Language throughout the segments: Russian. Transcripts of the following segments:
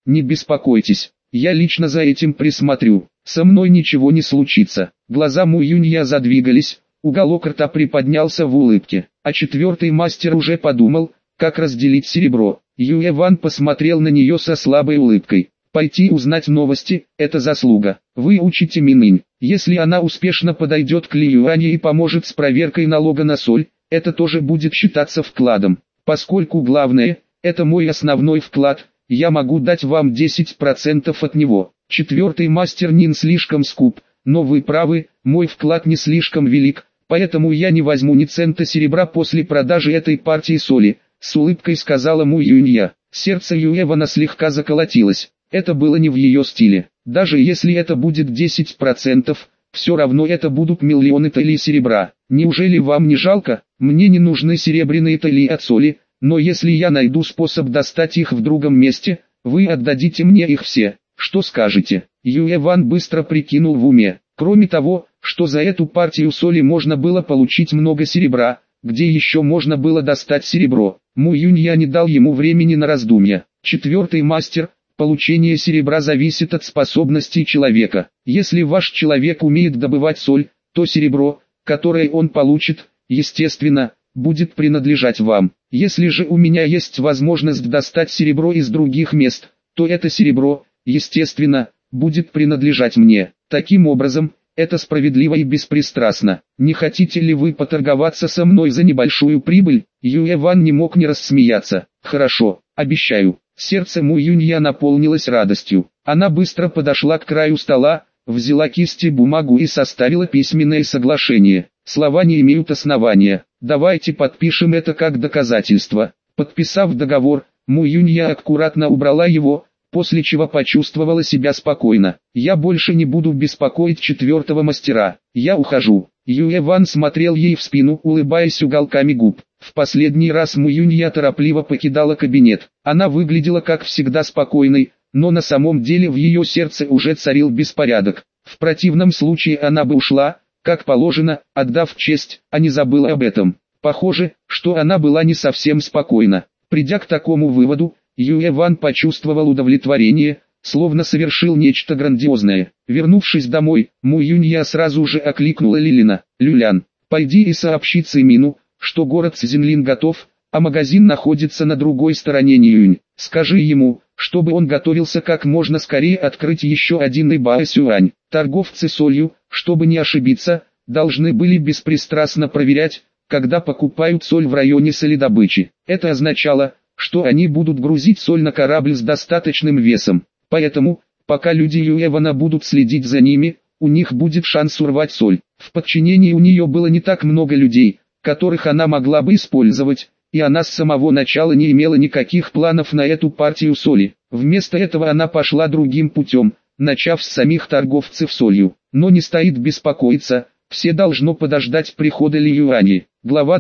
не беспокойтесь, я лично за этим присмотрю, со мной ничего не случится. Глаза Му Юнья задвигались, уголок рта приподнялся в улыбке, а четвертый мастер уже подумал, как разделить серебро. Юэ Ван посмотрел на нее со слабой улыбкой. Пойти узнать новости – это заслуга. Вы учите Минынь. Если она успешно подойдет к Ли Юане и поможет с проверкой налога на соль, это тоже будет считаться вкладом. Поскольку главное – это мой основной вклад, я могу дать вам 10% от него. Четвертый мастер Нин слишком скуп, но вы правы, мой вклад не слишком велик, поэтому я не возьму ни цента серебра после продажи этой партии соли, с улыбкой сказала Му Юнья. Сердце Юэ Вана слегка заколотилось. Это было не в ее стиле. Даже если это будет 10%, все равно это будут миллионы талий серебра. Неужели вам не жалко? Мне не нужны серебряные талии от соли, но если я найду способ достать их в другом месте, вы отдадите мне их все. Что скажете? Юэ Ван быстро прикинул в уме. Кроме того, что за эту партию соли можно было получить много серебра, где еще можно было достать серебро? Му Юнья не дал ему времени на раздумья. Четвертый мастер. Получение серебра зависит от способностей человека. Если ваш человек умеет добывать соль, то серебро, которое он получит, естественно, будет принадлежать вам. Если же у меня есть возможность достать серебро из других мест, то это серебро, естественно, будет принадлежать мне. Таким образом, это справедливо и беспристрастно. Не хотите ли вы поторговаться со мной за небольшую прибыль? Юэ Ван не мог не рассмеяться. Хорошо, обещаю. Сердце Му Юнья наполнилось радостью. Она быстро подошла к краю стола, взяла кисть и бумагу и составила письменное соглашение. Слова не имеют основания. Давайте подпишем это как доказательство. Подписав договор, Му Юнья аккуратно убрала его, после чего почувствовала себя спокойно. Я больше не буду беспокоить четвертого мастера. Я ухожу. Юэ Ван смотрел ей в спину, улыбаясь уголками губ. В последний раз Му Юнья торопливо покидала кабинет. Она выглядела как всегда спокойной, но на самом деле в ее сердце уже царил беспорядок. В противном случае она бы ушла, как положено, отдав честь, а не забыла об этом. Похоже, что она была не совсем спокойна. Придя к такому выводу, Юэ Ван почувствовал удовлетворение, словно совершил нечто грандиозное. Вернувшись домой, Му Юнья сразу же окликнула Лилина. «Люлян, пойди и сообщи Цимину, что город Цзинлин готов, а магазин находится на другой стороне Ниюнь. Скажи ему, чтобы он готовился как можно скорее открыть еще один Ибаэ Сюань. Торговцы солью, чтобы не ошибиться, должны были беспристрастно проверять, когда покупают соль в районе соледобычи. Это означало, что они будут грузить соль на корабль с достаточным весом. Поэтому, пока люди Юэ Вана будут следить за ними, у них будет шанс урвать соль. В подчинении у нее было не так много людей, которых она могла бы использовать, и она с самого начала не имела никаких планов на эту партию соли. Вместо этого она пошла другим путем, начав с самих торговцев солью. Но не стоит беспокоиться, все должно подождать прихода Ли Юани. Глава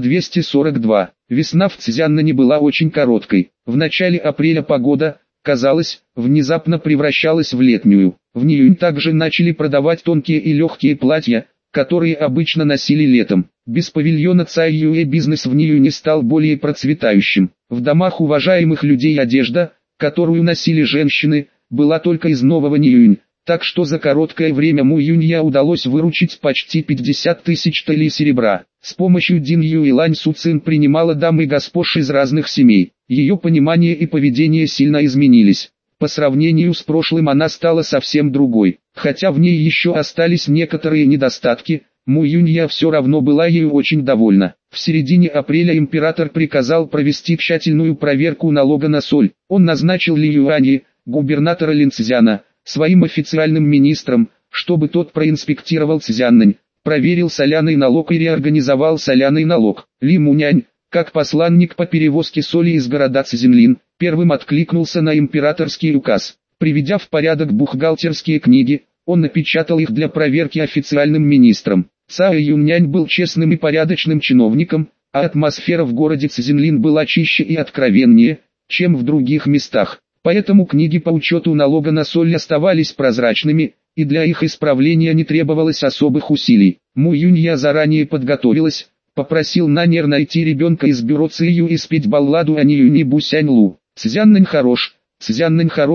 242. Весна в Цзяннане была очень короткой. В начале апреля погода, казалось, внезапно превращалась в летнюю. В Ниюнь также начали продавать тонкие и легкие платья, которые обычно носили летом. Без павильона Цай Юэ бизнес в Ниюне стал более процветающим. В домах уважаемых людей одежда, которую носили женщины, была только из нового Ниюнь. Так что за короткое время Му Юнья удалось выручить почти 50 тысяч талий серебра. С помощью Дин Юй Лань Су Цин принимала дам и госпож из разных семей. Ее понимание и поведение сильно изменились. По сравнению с прошлым она стала совсем другой. Хотя в ней еще остались некоторые недостатки, Му Юнья все равно была ею очень довольна. В середине апреля император приказал провести тщательную проверку налога на соль. Он назначил Ли Юани, губернатора Линцзяна, своим официальным министром, чтобы тот проинспектировал Цзяннань, проверил соляный налог и реорганизовал соляный налог. Ли Мунянь, как посланник по перевозке соли из города Цзинлин, первым откликнулся на императорский указ. Приведя в порядок бухгалтерские книги, он напечатал их для проверки официальным министром. Цай Юньнянь был честным и порядочным чиновником, а атмосфера в городе Цзинлин была чище и откровеннее, чем в других местах. Поэтому книги по учету налога на соль оставались прозрачными, и для их исправления не требовалось особых усилий. Му Юнья заранее подготовилась, попросил Нанер найти ребенка из бюро Цию и спеть балладу о Ниюни Бусянь Лу. Цзяннань хорош,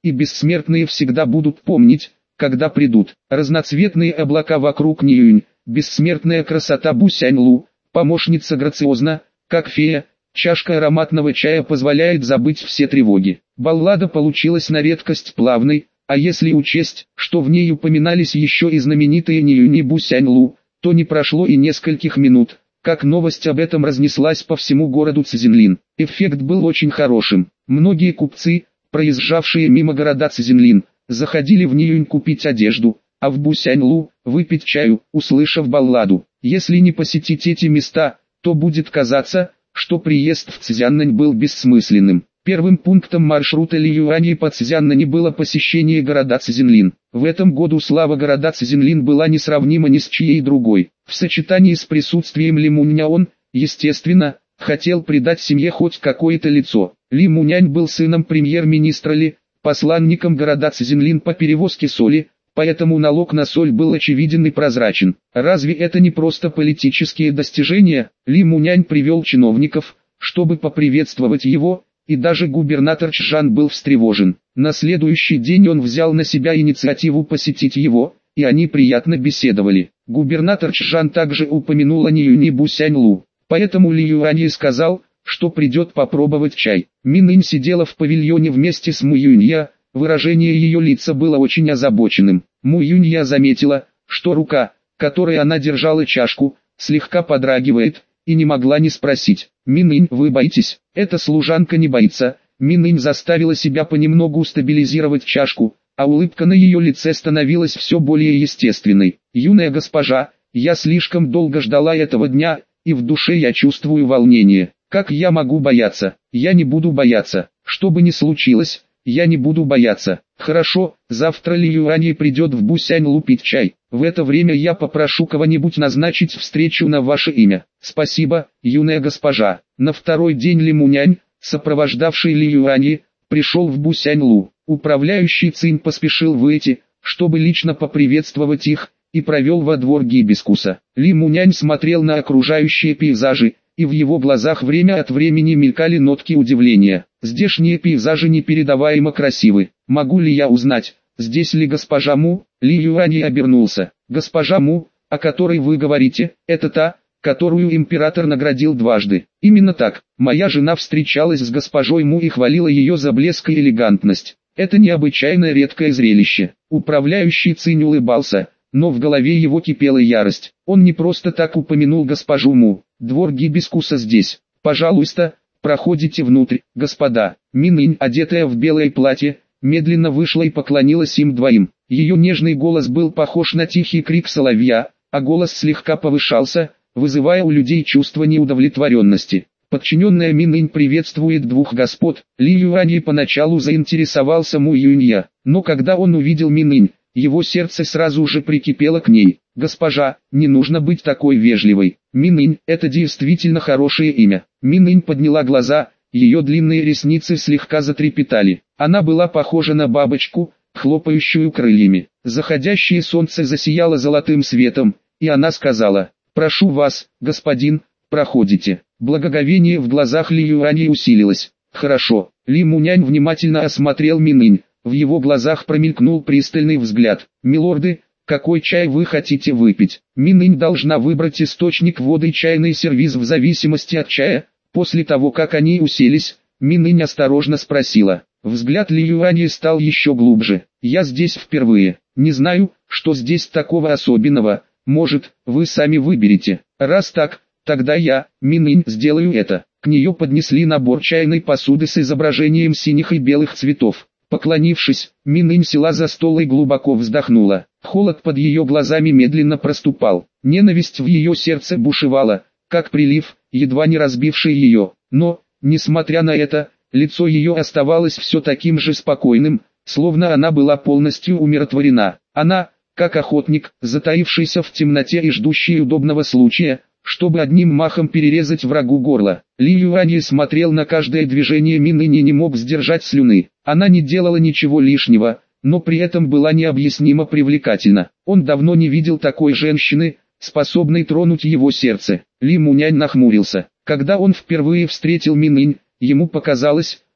и бессмертные всегда будут помнить, когда придут. Разноцветные облака вокруг Ниюнь, бессмертная красота Бусяньлу, помощница грациозна, как фея, чашка ароматного чая позволяет забыть все тревоги. Баллада получилась на редкость плавной, а если учесть, что в ней упоминались еще и знаменитые Ниюнь и Бусяньлу, то не прошло и нескольких минут, как новость об этом разнеслась по всему городу Цзинлин. Эффект был очень хорошим. Многие купцы, проезжавшие мимо города Цзинлин, заходили в Ниюнь купить одежду, а в Бусяньлу – выпить чаю, услышав балладу. Если не посетить эти места, то будет казаться, что приезд в Цзяннань был бессмысленным. Первым пунктом маршрута Лиюани по Цзяннани было посещение города Цзинлин. В этом году слава города Цзинлин была несравнима ни с чьей другой. В сочетании с присутствием Ли Муня он, естественно, хотел придать семье хоть какое-то лицо. Ли Мунянь был сыном премьер-министра Ли, посланником города Цзинлин по перевозке соли, поэтому налог на соль был очевиден и прозрачен. Разве это не просто политические достижения? Ли Мунянь привел чиновников, чтобы поприветствовать его, и даже губернатор Чжан был встревожен. На следующий день он взял на себя инициативу посетить его, и они приятно беседовали. Губернатор Чжан также упомянул о Ниюнь и Бусяньлу, поэтому Ли Юань сказал, что придет попробовать чай. Минынь сидела в павильоне вместе с Му Юнья, выражение ее лица было очень озабоченным. Му Юнья заметила, что рука, которой она держала чашку, слегка подрагивает, и не могла не спросить: «Минынь, вы боитесь?» Эта служанка не боится. Минынь заставила себя понемногу стабилизировать чашку, а улыбка на ее лице становилась все более естественной. «Юная госпожа, я слишком долго ждала этого дня, и в душе я чувствую волнение. Как я могу бояться? Я не буду бояться. Что бы ни случилось, я не буду бояться. Хорошо, завтра Ли Юань придет в Бусяньлу пить чай. В это время я попрошу кого-нибудь назначить встречу на ваше имя». «Спасибо, юная госпожа». На второй день Ли Мунянь, сопровождавший Ли Юань, пришел в Бусяньлу. Управляющий Цинь поспешил выйти, чтобы лично поприветствовать их, и провел во двор гибискуса. Ли Мунянь смотрел на окружающие пейзажи, и в его глазах время от времени мелькали нотки удивления. Здешние пейзажи непередаваемо красивы. «Могу ли я узнать, здесь ли госпожа Му?» Ли Юань обернулся. «Госпожа Му, о которой вы говорите, это та, которую император наградил дважды». «Именно так. Моя жена встречалась с госпожой Му и хвалила ее за блеск и элегантность. Это необычайно редкое зрелище». Управляющий Цинь улыбался, но в голове его кипела ярость. Он не просто так упомянул госпожу Му. «Двор гибискуса здесь. Пожалуйста, проходите внутрь, господа». Минынь, одетая в белое платье, медленно вышла и поклонилась им двоим. Ее нежный голос был похож на тихий крик соловья, а голос слегка повышался, вызывая у людей чувство неудовлетворенности. Подчиненная Минынь приветствует двух господ. Ли Юань поначалу заинтересовался Му Юнья, но когда он увидел Минынь, его сердце сразу же прикипело к ней. «Госпожа, не нужно быть такой вежливой. Минынь – это действительно хорошее имя». Минынь подняла глаза, ее длинные ресницы слегка затрепетали. Она была похожа на бабочку, хлопающую крыльями. Заходящее солнце засияло золотым светом, и она сказала: «Прошу вас, господин, проходите». Благоговение в глазах Ли Юани усилилось. «Хорошо». Ли Мунянь внимательно осмотрел Минынь. В его глазах промелькнул пристальный взгляд. «Милорды, какой чай вы хотите выпить?» Минынь должна выбрать источник воды и чайный сервиз в зависимости от чая. После того, как они уселись, Минынь осторожно спросила. Взгляд Ли Юани стал еще глубже. «Я здесь впервые. Не знаю, что здесь такого особенного. Может, вы сами выберете. Раз так, тогда я, Минынь, сделаю это». К нее поднесли набор чайной посуды с изображением синих и белых цветов. Поклонившись, Минынь села за стол и глубоко вздохнула. Холод под ее глазами медленно проступал. Ненависть в ее сердце бушевала, как прилив, едва не разбивший ее. Но, несмотря на это, лицо ее оставалось все таким же спокойным, словно она была полностью умиротворена. Она, как охотник, затаившийся в темноте и ждущий удобного случая, чтобы одним махом перерезать врагу горло. Ли Юань смотрел на каждое движение Минынь и не мог сдержать слюны. Она не делала ничего лишнего, но при этом была необъяснимо привлекательна. Он давно не видел такой женщины, способной тронуть его сердце. Ли Мунянь нахмурился. Когда он впервые встретил Минынь, ему показалось,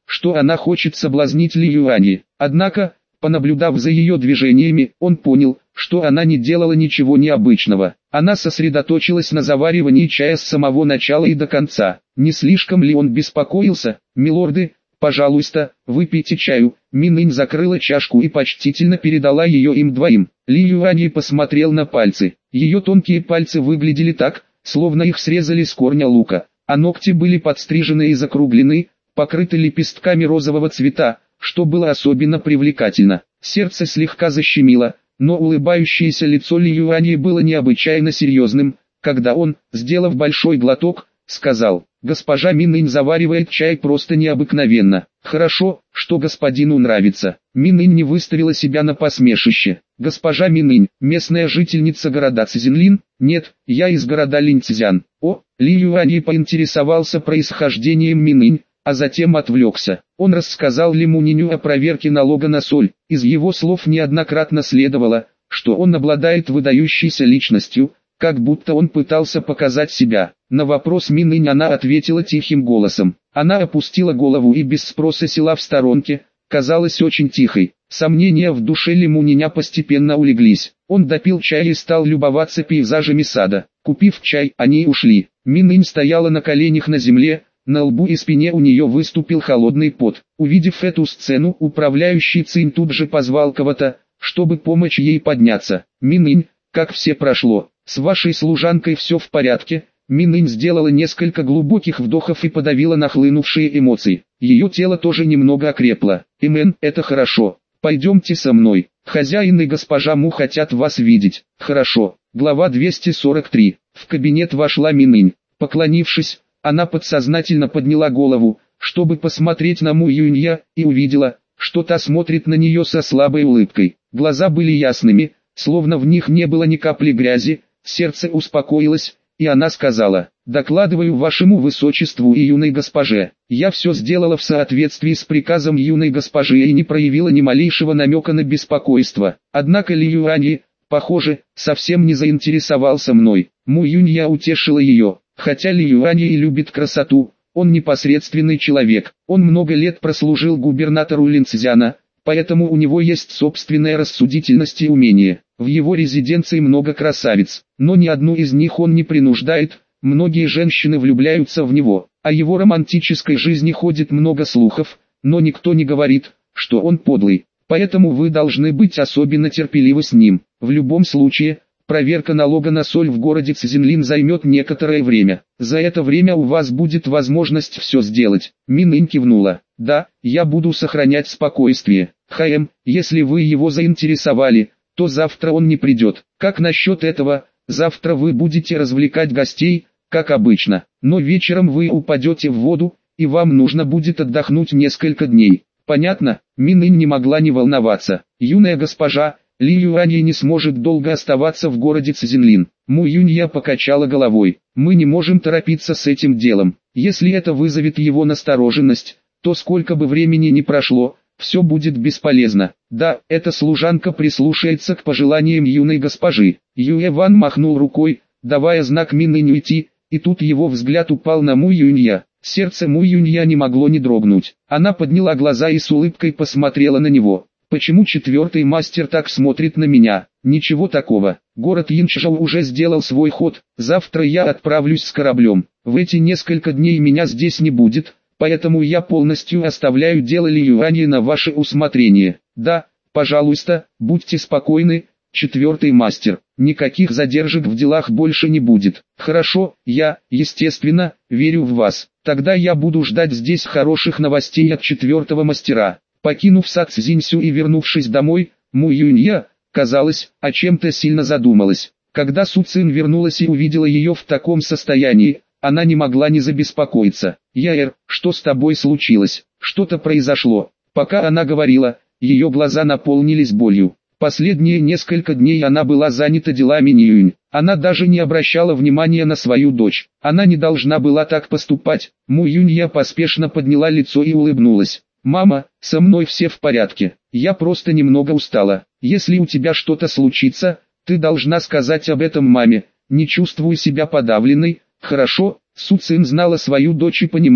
что она хочет соблазнить Ли Юани. Однако, понаблюдав за ее движениями, он понял, что она не делала ничего необычного. Она сосредоточилась на заваривании чая с самого начала и до конца. Не слишком ли он беспокоился? «Милорды, пожалуйста, выпейте чаю». Мининь закрыла чашку и почтительно передала ее им двоим. Ли Юани посмотрел на пальцы. Ее тонкие пальцы выглядели так, словно их срезали с корня лука, а ногти были подстрижены и закруглены, покрыты лепестками розового цвета, что было особенно привлекательно. Сердце слегка защемило, но улыбающееся лицо Ли Юани было необычайно серьезным, когда он, сделав большой глоток, сказал: «Госпожа Мининь заваривает чай просто необыкновенно. Хорошо, что господину нравится». Мининь не выставила себя на посмешище. «Госпожа Мининь, местная жительница города Цзинлин?» «Нет, я из города Линьцзян». О, Ли Юани поинтересовался происхождением Мининь, а затем отвлекся. Он рассказал Ли Муниню о проверке налога на соль. Из его слов неоднократно следовало, что он обладает выдающейся личностью, как будто он пытался показать себя. На вопрос Мининь она ответила тихим голосом. Она опустила голову и без спроса села в сторонке, казалась очень тихой. Сомнения в душе Ли Муниня постепенно улеглись. Он допил чай и стал любоваться пейзажами сада. Купив чай, они ушли. Мининь стояла на коленях на земле, на лбу и спине у нее выступил холодный пот. Увидев эту сцену, управляющий Цинь тут же позвал кого-то, чтобы помочь ей подняться. «Мининь, как все прошло? С вашей служанкой все в порядке?» Мининь сделала несколько глубоких вдохов и подавила нахлынувшие эмоции. Ее тело тоже немного окрепло. Это хорошо. Пойдемте со мной. Хозяин и госпожа Му хотят вас видеть». «Хорошо». Глава 243. В кабинет вошла Мининь. Поклонившись, она подсознательно подняла голову, чтобы посмотреть на Му Юнья, и увидела, что та смотрит на нее со слабой улыбкой. Глаза были ясными, словно в них не было ни капли грязи. Сердце успокоилось, и она сказала: «Докладываю вашему высочеству и юной госпоже. Я все сделала в соответствии с приказом юной госпожи и не проявила ни малейшего намека на беспокойство». Однако Ли Юани, похоже, совсем не заинтересовался мной. Му Юнья утешила ее. Хотя Ли Юани и любит красоту, он непосредственный человек. Он много лет прослужил губернатору Линьцзяна, поэтому у него есть собственная рассудительность и умение. В его резиденции много красавиц, но ни одну из них он не принуждает. Многие женщины влюбляются в него. О его романтической жизни ходит много слухов, но никто не говорит, что он подлый. Поэтому вы должны быть особенно терпеливы с ним. В любом случае, проверка налога на соль в городе Цзинлин займет некоторое время. За это время у вас будет возможность все сделать. Мининь кивнула. «Да, я буду сохранять спокойствие. Если вы его заинтересовали, то завтра он не придет. Как насчет этого? Завтра вы будете развлекать гостей, как обычно, но вечером вы упадете в воду, и вам нужно будет отдохнуть несколько дней». «Понятно». Мининь не могла не волноваться. «Юная госпожа, Ли Юани не сможет долго оставаться в городе Цзинлин». Му Юнья покачала головой. «Мы не можем торопиться с этим делом. Если это вызовет его настороженность, то сколько бы времени ни прошло, все будет бесполезно. Да, эта служанка прислушается к пожеланиям юной госпожи». Юэ Ван махнул рукой, давая знак Мининь уйти, и тут его взгляд упал на Му Юнья. Сердце Му Юнья не могло не дрогнуть. Она подняла глаза и с улыбкой посмотрела на него. «Почему четвертый мастер так смотрит на меня?» «Ничего такого. Город Янчжоу уже сделал свой ход. Завтра я отправлюсь с кораблем. В эти несколько дней меня здесь не будет, поэтому я полностью оставляю дело Ли Юани на ваше усмотрение. Да, пожалуйста, будьте спокойны, четвертый мастер. Никаких задержек в делах больше не будет». «Хорошо, я, естественно, верю в вас. Тогда я буду ждать здесь хороших новостей от четвертого мастера». Покинув сад Цзиньсю и вернувшись домой, Му Юнья, казалось, о чем-то сильно задумалась. Когда Су Цин вернулась и увидела ее в таком состоянии, она не могла не забеспокоиться. «Яэр, что с тобой случилось? Что-то произошло?» Пока она говорила, ее глаза наполнились болью. Последние несколько дней она была занята делами Ниюнь. Она даже не обращала внимания на свою дочь. Она не должна была так поступать. Му Юнья поспешно подняла лицо и улыбнулась. «Мама, со мной все в порядке. Я просто немного устала. Если у тебя что-то случится, ты должна сказать об этом маме. Не чувствуй себя подавленной, хорошо?» Су Цин знала свою дочь и понимала,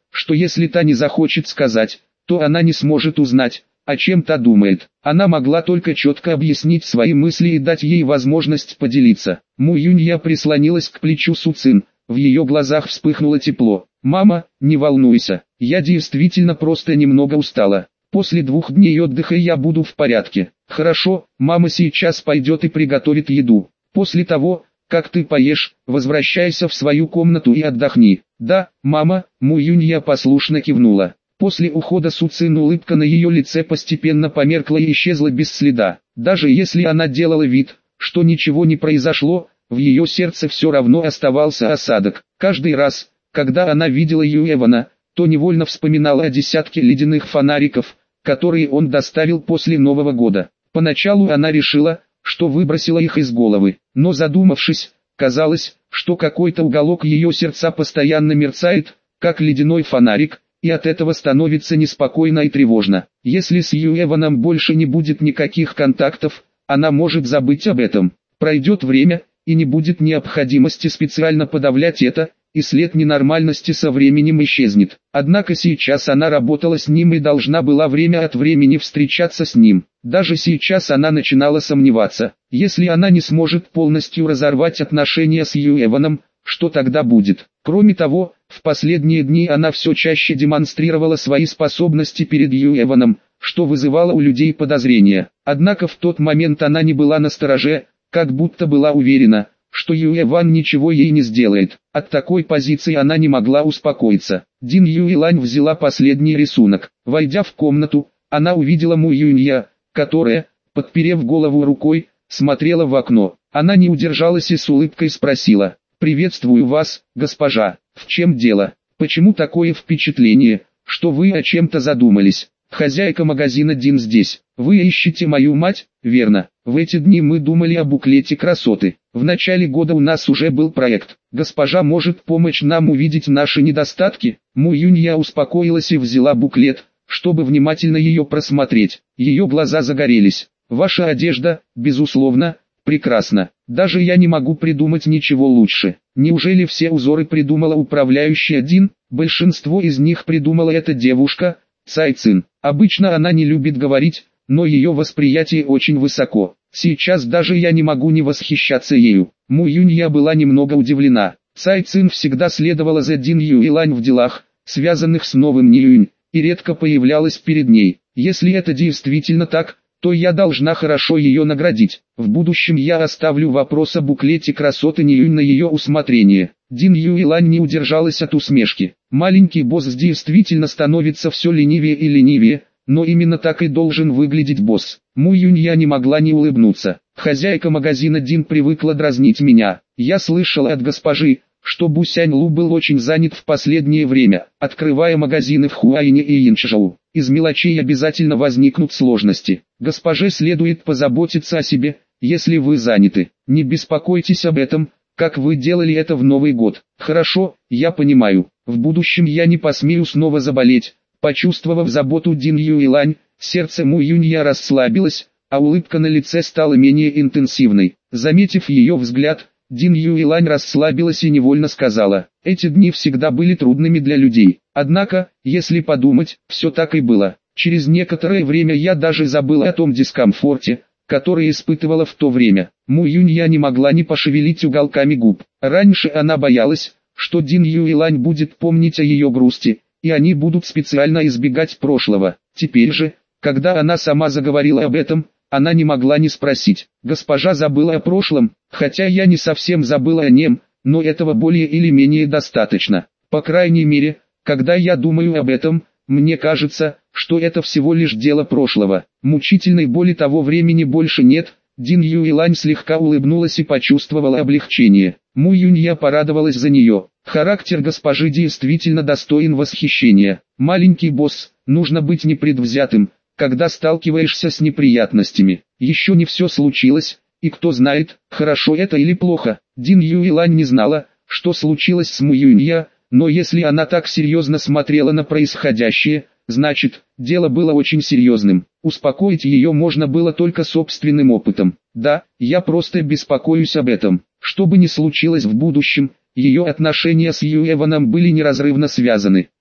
что если та не захочет сказать, то она не сможет узнать, о чем та думает. Она могла только четко объяснить свои мысли и дать ей возможность поделиться. Му Юнья прислонилась к плечу Су Цин, в ее глазах вспыхнуло тепло. «Мама, не волнуйся, я действительно просто немного устала. После 2 дней отдыха я буду в порядке». «Хорошо, мама сейчас пойдет и приготовит еду. После того, как ты поешь, возвращайся в свою комнату и отдохни». «Да, мама», Му Юнья послушно кивнула. После ухода Су Цин улыбка на ее лице постепенно померкла и исчезла без следа. Даже если она делала вид, что ничего не произошло, в ее сердце все равно оставался осадок. Каждый раз, когда она видела Юэвана, то невольно вспоминала о десятке ледяных фонариков, которые он доставил после Нового года. Поначалу она решила, что выбросила их из головы, но задумавшись, казалось, что какой-то уголок ее сердца постоянно мерцает, как ледяной фонарик, и от этого становится неспокойно и тревожно. Если с Юэваном больше не будет никаких контактов, она может забыть об этом. Пройдет время, и не будет необходимости специально подавлять это, и след ненормальности со временем исчезнет. Однако сейчас она работала с ним и должна была время от времени встречаться с ним. Даже сейчас она начинала сомневаться, если она не сможет полностью разорвать отношения с Юэваном, что тогда будет. Кроме того, в последние дни она все чаще демонстрировала свои способности перед Юэваном, что вызывало у людей подозрения. Однако в тот момент она не была настороже, как будто была уверена, что Юэван ничего ей не сделает. От такой позиции она не могла успокоиться. Дин Юэлань взяла последний рисунок. Войдя в комнату, она увидела Му Юнья, которая, подперев голову рукой, смотрела в окно. Она не удержалась и с улыбкой спросила: «Приветствую вас, госпожа. В чем дело? Почему такое впечатление, что вы о чем-то задумались?» «Хозяйка магазина Дин здесь. Вы ищете мою мать, верно? В эти дни мы думали о буклете красоты. В начале года у нас уже был проект. Госпожа может помочь нам увидеть наши недостатки?» Му Юнья успокоилась и взяла буклет, чтобы внимательно ее просмотреть. Ее глаза загорелись. «Ваша одежда, безусловно, прекрасна. Даже я не могу придумать ничего лучше. Неужели все узоры придумала управляющая Дин? Большинство из них придумала эта девушка, Цай Цин. Обычно она не любит говорить, но ее восприятие очень высоко. Сейчас даже я не могу не восхищаться ею». Му Юнья была немного удивлена. Цай Цин всегда следовала за Дин Юэлань в делах, связанных с новым Ниюнь, и редко появлялась перед ней. Если это действительно так, то я должна хорошо ее наградить. В будущем я оставлю вопрос о буклете красоты Ниюнь на ее усмотрение. Дин Юэлань не удержалась от усмешки. Маленький босс действительно становится все ленивее и ленивее, но именно так и должен выглядеть босс. Му Юнья не могла не улыбнуться. Хозяйка магазина Дин привыкла дразнить меня. Я слышала от госпожи, что Бу Сянь Лу был очень занят в последнее время, открывая магазины в Хуайне и Янчжоу. Из мелочей обязательно возникнут сложности. Госпоже следует позаботиться о себе, если вы заняты. Не беспокойтесь об этом, как вы делали это в Новый год. Хорошо, я понимаю. В будущем я не посмею снова заболеть. Почувствовав заботу Дин Юэлань, сердце Му Юнья расслабилось, а улыбка на лице стала менее интенсивной. Заметив ее взгляд, Дин Юэлань расслабилась и невольно сказала: «Эти дни всегда были трудными для людей. Однако, если подумать, все так и было. Через некоторое время я даже забыла о том дискомфорте, который испытывала в то время». Му Юнья не могла не пошевелить уголками губ. Раньше она боялась, что Дин Юэлань будет помнить о ее грусти, и они будут специально избегать прошлого. Теперь же, когда она сама заговорила об этом, она не могла не спросить: «Госпожа забыла о прошлом?» «Хотя я не совсем забыла о нем, но этого более или менее достаточно. По крайней мере, когда я думаю об этом, мне кажется, что это всего лишь дело прошлого. Мучительной боли того времени больше нет». Дин Юэлань слегка улыбнулась и почувствовала облегчение. Му Юнья порадовалась за нее. Характер госпожи действительно достоин восхищения. «Маленький босс, нужно быть непредвзятым, когда сталкиваешься с неприятностями. Еще не все случилось, и кто знает, хорошо это или плохо». Дин Юэлань не знала, что случилось с Му Юнья, но если она так серьезно смотрела на происходящее, значит, дело было очень серьезным. Успокоить ее можно было только собственным опытом. «Да, я просто беспокоюсь об этом. Что бы ни случилось в будущем, ее отношения с Юэваном были неразрывно связаны.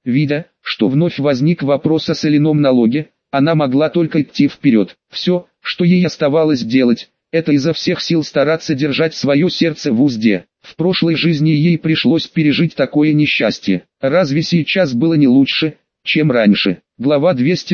Видя, что вновь возник вопрос о соляном налоге, она могла только идти вперед. Все, что ей оставалось делать, это изо всех сил стараться держать свое сердце в узде. В прошлой жизни ей пришлось пережить такое несчастье. Разве сейчас было не лучше, чем раньше? Глава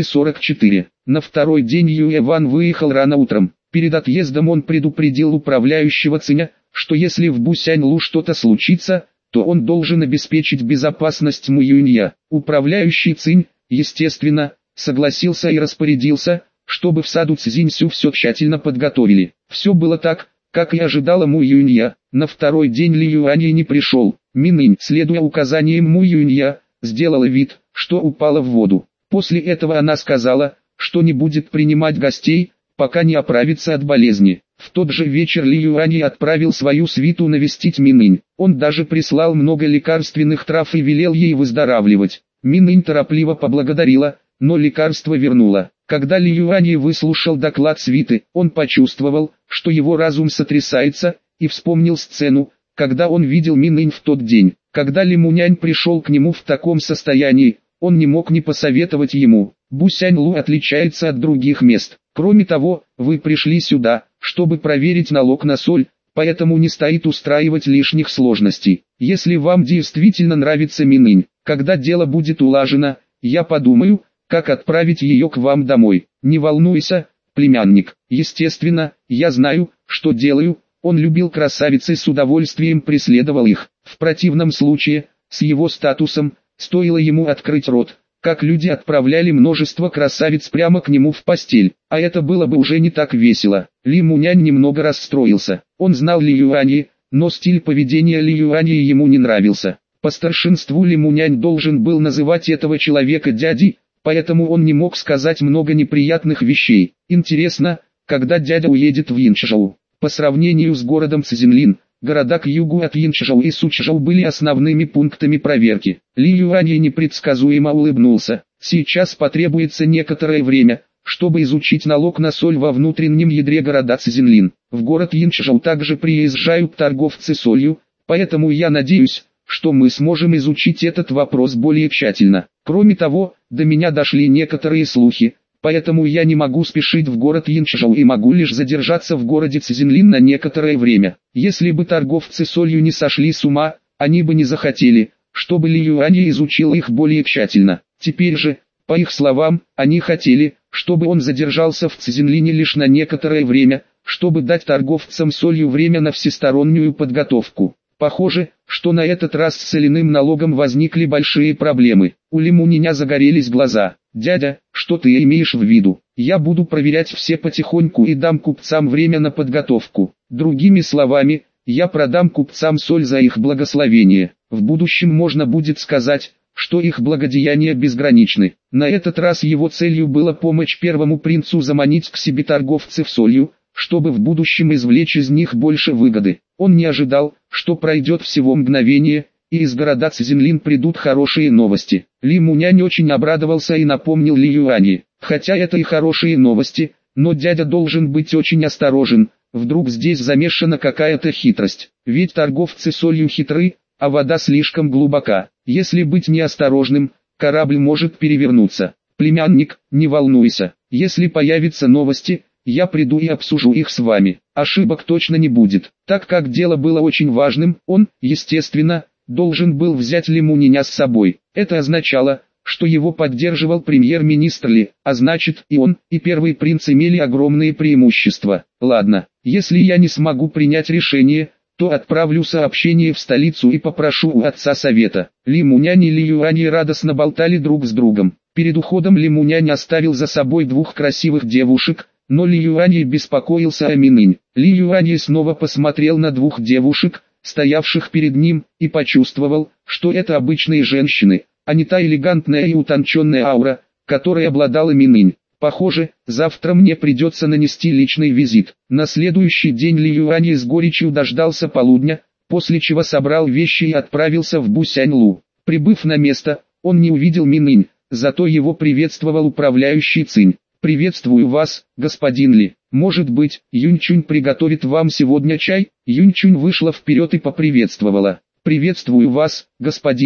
244. На второй день Юэван выехал рано утром. Перед отъездом он предупредил управляющего Циня, что если в Бусяньлу что-то случится, то он должен обеспечить безопасность Муюнья. Управляющий Цинь, естественно, согласился и распорядился, чтобы в саду Цзиньсю все тщательно подготовили. Все было так, как и ожидала Муюнья. На второй день Ли Юань не пришел. Минынь, следуя указаниям Муюнья, сделала вид, что упала в воду. После этого она сказала, что не будет принимать гостей, пока не оправится от болезни. В тот же вечер Ли Юань отправил свою свиту навестить Минынь. Он даже прислал много лекарственных трав и велел ей выздоравливать. Минынь торопливо поблагодарила, но лекарство вернула. Когда Ли Юань выслушал доклад свиты, он почувствовал, что его разум сотрясается, и вспомнил сцену, когда он видел Минынь в тот день. Когда Ли Мунянь пришел к нему в таком состоянии, он не мог не посоветовать ему. Бусяньлу отличается от других мест. Кроме того, вы пришли сюда, чтобы проверить налог на соль, поэтому не стоит устраивать лишних сложностей. Если вам действительно нравится Минынь, когда дело будет улажено, я подумаю, как отправить ее к вам домой. Не волнуйся, племянник. Естественно, я знаю, что делаю. Он любил красавиц и с удовольствием преследовал их. В противном случае, с его статусом, стоило ему открыть рот, как люди отправляли множество красавиц прямо к нему в постель, а это было бы уже не так весело. Ли Мунянь немного расстроился. Он знал Ли Юани, но стиль поведения Ли Юани ему не нравился. По старшинству Ли Мунянь должен был называть этого человека дядей, поэтому он не мог сказать много неприятных вещей. Интересно, когда дядя уедет в Янчжоу? По сравнению с городом Цзинлин, города к югу от Янчжоу и Сучжоу были основными пунктами проверки. Ли Юань непредсказуемо улыбнулся. Сейчас потребуется некоторое время, чтобы изучить налог на соль во внутреннем ядре города Цзинлин. В город Янчжоу также приезжают торговцы солью, поэтому я надеюсь, что мы сможем изучить этот вопрос более тщательно. Кроме того, до меня дошли некоторые слухи, поэтому я не могу спешить в город Янчжоу и могу лишь задержаться в городе Цзинлин на некоторое время. Если бы торговцы солью не сошли с ума, они бы не захотели, чтобы Ли Юань изучил их более тщательно. Теперь же, по их словам, они хотели, чтобы он задержался в Цзинлине лишь на некоторое время, чтобы дать торговцам солью время на всестороннюю подготовку. Похоже, что на этот раз с соляным налогом возникли большие проблемы. У Ли Муниня загорелись глаза. «Дядя, что ты имеешь в виду? Я буду проверять все потихоньку и дам купцам время на подготовку. Другими словами, я продам купцам соль за их благословение. В будущем можно будет сказать, что их благодеяния безграничны». На этот раз его целью было помочь первому принцу заманить к себе торговцев солью, чтобы в будущем извлечь из них больше выгоды. Он не ожидал, что пройдет всего мгновение, и из города Цзинлин придут хорошие новости. Ли Мунянь очень обрадовался и напомнил Ли Юани. Хотя это и хорошие новости, но дядя должен быть очень осторожен, вдруг здесь замешана какая-то хитрость. Ведь торговцы солью хитры, а вода слишком глубока. Если быть неосторожным, корабль может перевернуться. Племянник, не волнуйся, если появятся новости, я приду и обсужу их с вами. Ошибок точно не будет. Так как дело было очень важным, он, естественно, должен был взять Ли Муниня с собой. Это означало, что его поддерживал премьер-министр Ли, а значит и он, и первый принц имели огромные преимущества. Ладно, если я не смогу принять решение, то отправлю сообщение в столицу и попрошу у отца совета. Ли Мунянь и Ли Юань радостно болтали друг с другом. Перед уходом Ли Мунянь оставил за собой двух красивых девушек, но Ли Юань беспокоился о Минынь. Ли Юань снова посмотрел на двух девушек, стоявших перед ним, и почувствовал, что это обычные женщины, а не та элегантная и утонченная аура, которой обладала Минынь. Похоже, завтра мне придется нанести личный визит. На следующий день Ли Юань с горечью дождался полудня, после чего собрал вещи и отправился в Бусяньлу. Прибыв на место, он не увидел Минынь, зато его приветствовал управляющий Цинь. «Приветствую вас, господин Ли. Может быть, Юньчунь приготовит вам сегодня чай?» Юньчунь вышла вперед и поприветствовала. «Приветствую вас, господин Ли.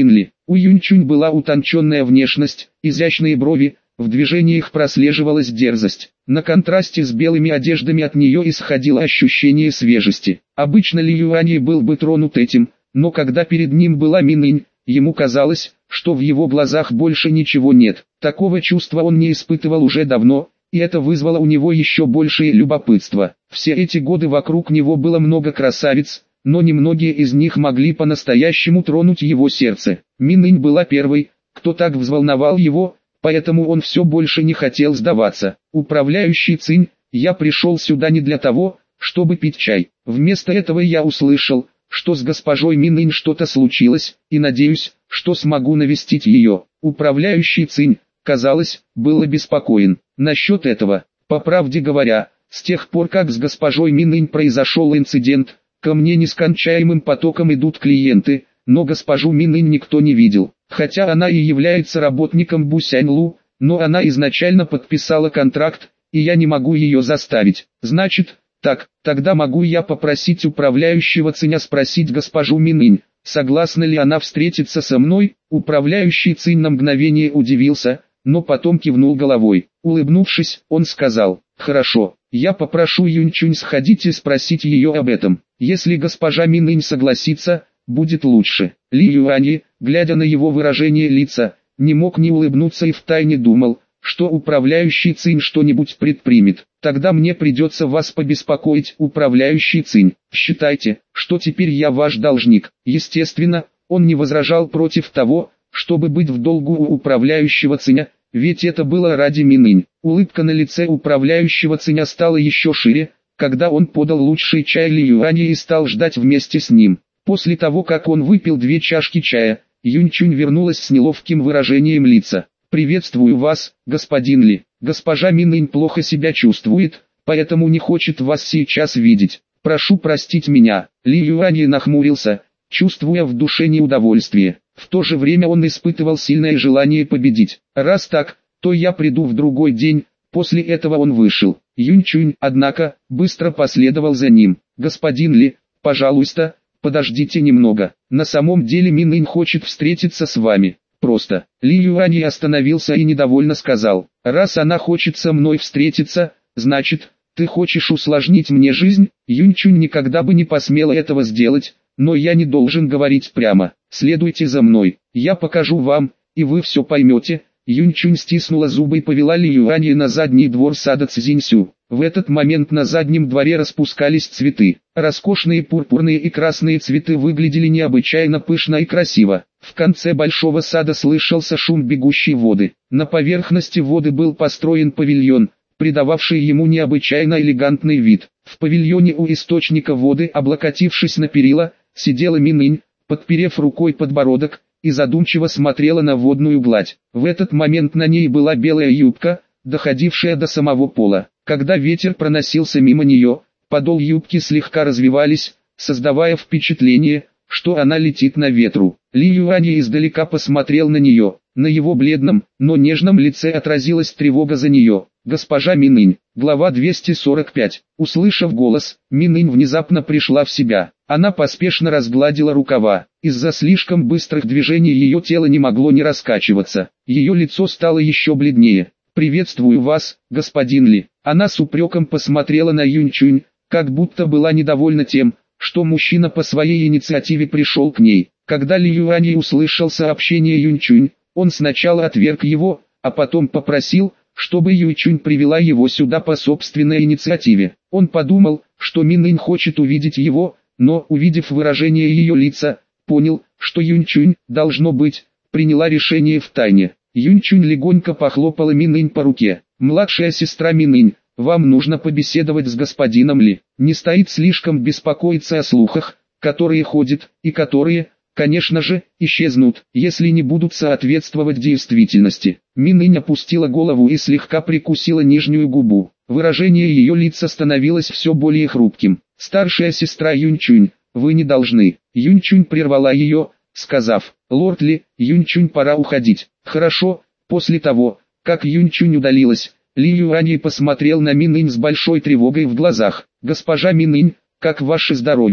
У Юнчунь была утонченная внешность, изящные брови, в движениях прослеживалась дерзость. На контрасте с белыми одеждами от нее исходило ощущение свежести. Обычно Ли Юань был бы тронут этим, но когда перед ним была Минынь, ему казалось, что в его глазах больше ничего нет. Такого чувства он не испытывал уже давно, и это вызвало у него еще большее любопытство. Все эти годы вокруг него было много красавиц, но немногие из них могли по-настоящему тронуть его сердце. Минынь была первой, кто так взволновал его, поэтому он все больше не хотел сдаваться. «Управляющий Цинь, я пришел сюда не для того, чтобы пить чай. Вместо этого я услышал, что с госпожой Минынь что-то случилось, и надеюсь, что смогу навестить ее». Управляющий Цинь, казалось, был обеспокоен насчет этого. По правде говоря, с тех пор как с госпожой Минынь произошел инцидент, ко мне нескончаемым потоком идут клиенты, но госпожу Минынь никто не видел. Хотя она и является работником Бусяньлу, но она изначально подписала контракт, и я не могу ее заставить. Значит, так, тогда могу я попросить управляющего Циня спросить госпожу Минынь, согласна ли она встретиться со мной? Управляющий Цинь на мгновение удивился, но потом кивнул головой. Улыбнувшись, он сказал: «Хорошо, я попрошу Юнчунь сходить и спросить ее об этом. Если госпожа Минынь согласится, будет лучше». Ли Юань, глядя на его выражение лица, не мог не улыбнуться и втайне думал, что управляющий Цинь что-нибудь предпримет. «Тогда мне придется вас побеспокоить, управляющий Цинь. Считайте, что теперь я ваш должник». Естественно, он не возражал против того, чтобы быть в долгу у управляющего Циня, ведь это было ради Минынь. Улыбка на лице управляющего Циня стала еще шире, когда он подал лучший чай Ли Юаню и стал ждать вместе с ним. После того, как он выпил 2 чашки чая, Юнчунь вернулась с неловким выражением лица. «Приветствую вас, господин Ли. Госпожа Минынь плохо себя чувствует, поэтому не хочет вас сейчас видеть. Прошу простить меня». Ли Юань нахмурился, чувствуя в душе неудовольствие. В то же время он испытывал сильное желание победить. «Раз так, то я приду в другой день». После этого он вышел. Юнчунь, однако, быстро последовал за ним. «Господин Ли, пожалуйста, подождите немного. На самом деле Минынь хочет встретиться с вами. Просто». Ли Юань остановился и недовольно сказал: «Раз она хочет со мной встретиться, значит, ты хочешь усложнить мне жизнь?» Юнчунь никогда бы не посмела этого сделать, но я не должен говорить прямо. «Следуйте за мной, я покажу вам, и вы все поймете». Юнчунь стиснула зубы и повела Ли Юань на задний двор сада Цзиньсю. В этот момент на заднем дворе распускались цветы. Роскошные пурпурные и красные цветы выглядели необычайно пышно и красиво. В конце большого сада слышался шум бегущей воды. На поверхности воды был построен павильон, придававший ему необычайно элегантный вид. В павильоне у источника воды, облокотившись на перила, сидела Минынь, подперев рукой подбородок, и задумчиво смотрела на водную гладь. В этот момент на ней была белая юбка, доходившая до самого пола. Когда ветер проносился мимо нее, подол юбки слегка развивались, создавая впечатление, что она летит на ветру. Ли Юань издалека посмотрел на нее. На его бледном, но нежном лице отразилась тревога за нее. «Госпожа Минынь». Глава 245. Услышав голос, Минынь внезапно пришла в себя. Она поспешно разгладила рукава. Из-за слишком быстрых движений ее тело не могло не раскачиваться. Ее лицо стало еще бледнее. «Приветствую вас, господин Ли». Она с упреком посмотрела на Юнчунь, как будто была недовольна тем, что мужчина по своей инициативе пришел к ней. Когда Ли Юань услышал сообщение Юнчунь, он сначала отверг его, а потом попросил, чтобы Юнчунь привела его сюда по собственной инициативе. Он подумал, что Минынь хочет увидеть его, но, увидев выражение ее лица, понял, что Юнчунь, должно быть, приняла решение втайне. Юнчунь легонько похлопала Минынь по руке. «Младшая сестра Минынь, вам нужно побеседовать с господином Ли. Не стоит слишком беспокоиться о слухах, которые ходят, и которые, конечно же, исчезнут, если не будут соответствовать действительности». Минынь опустила голову и слегка прикусила нижнюю губу. Выражение ее лица становилось все более хрупким. «Старшая сестра Юнчунь, вы не должны». Юнчунь прервала ее, сказав: «Лорд Ли, Юнчунь, пора уходить». «Хорошо». После того, как Юнчунь удалилась, Ли Юань посмотрел на Минынь с большой тревогой в глазах. «Госпожа Минынь, как ваше здоровье?» –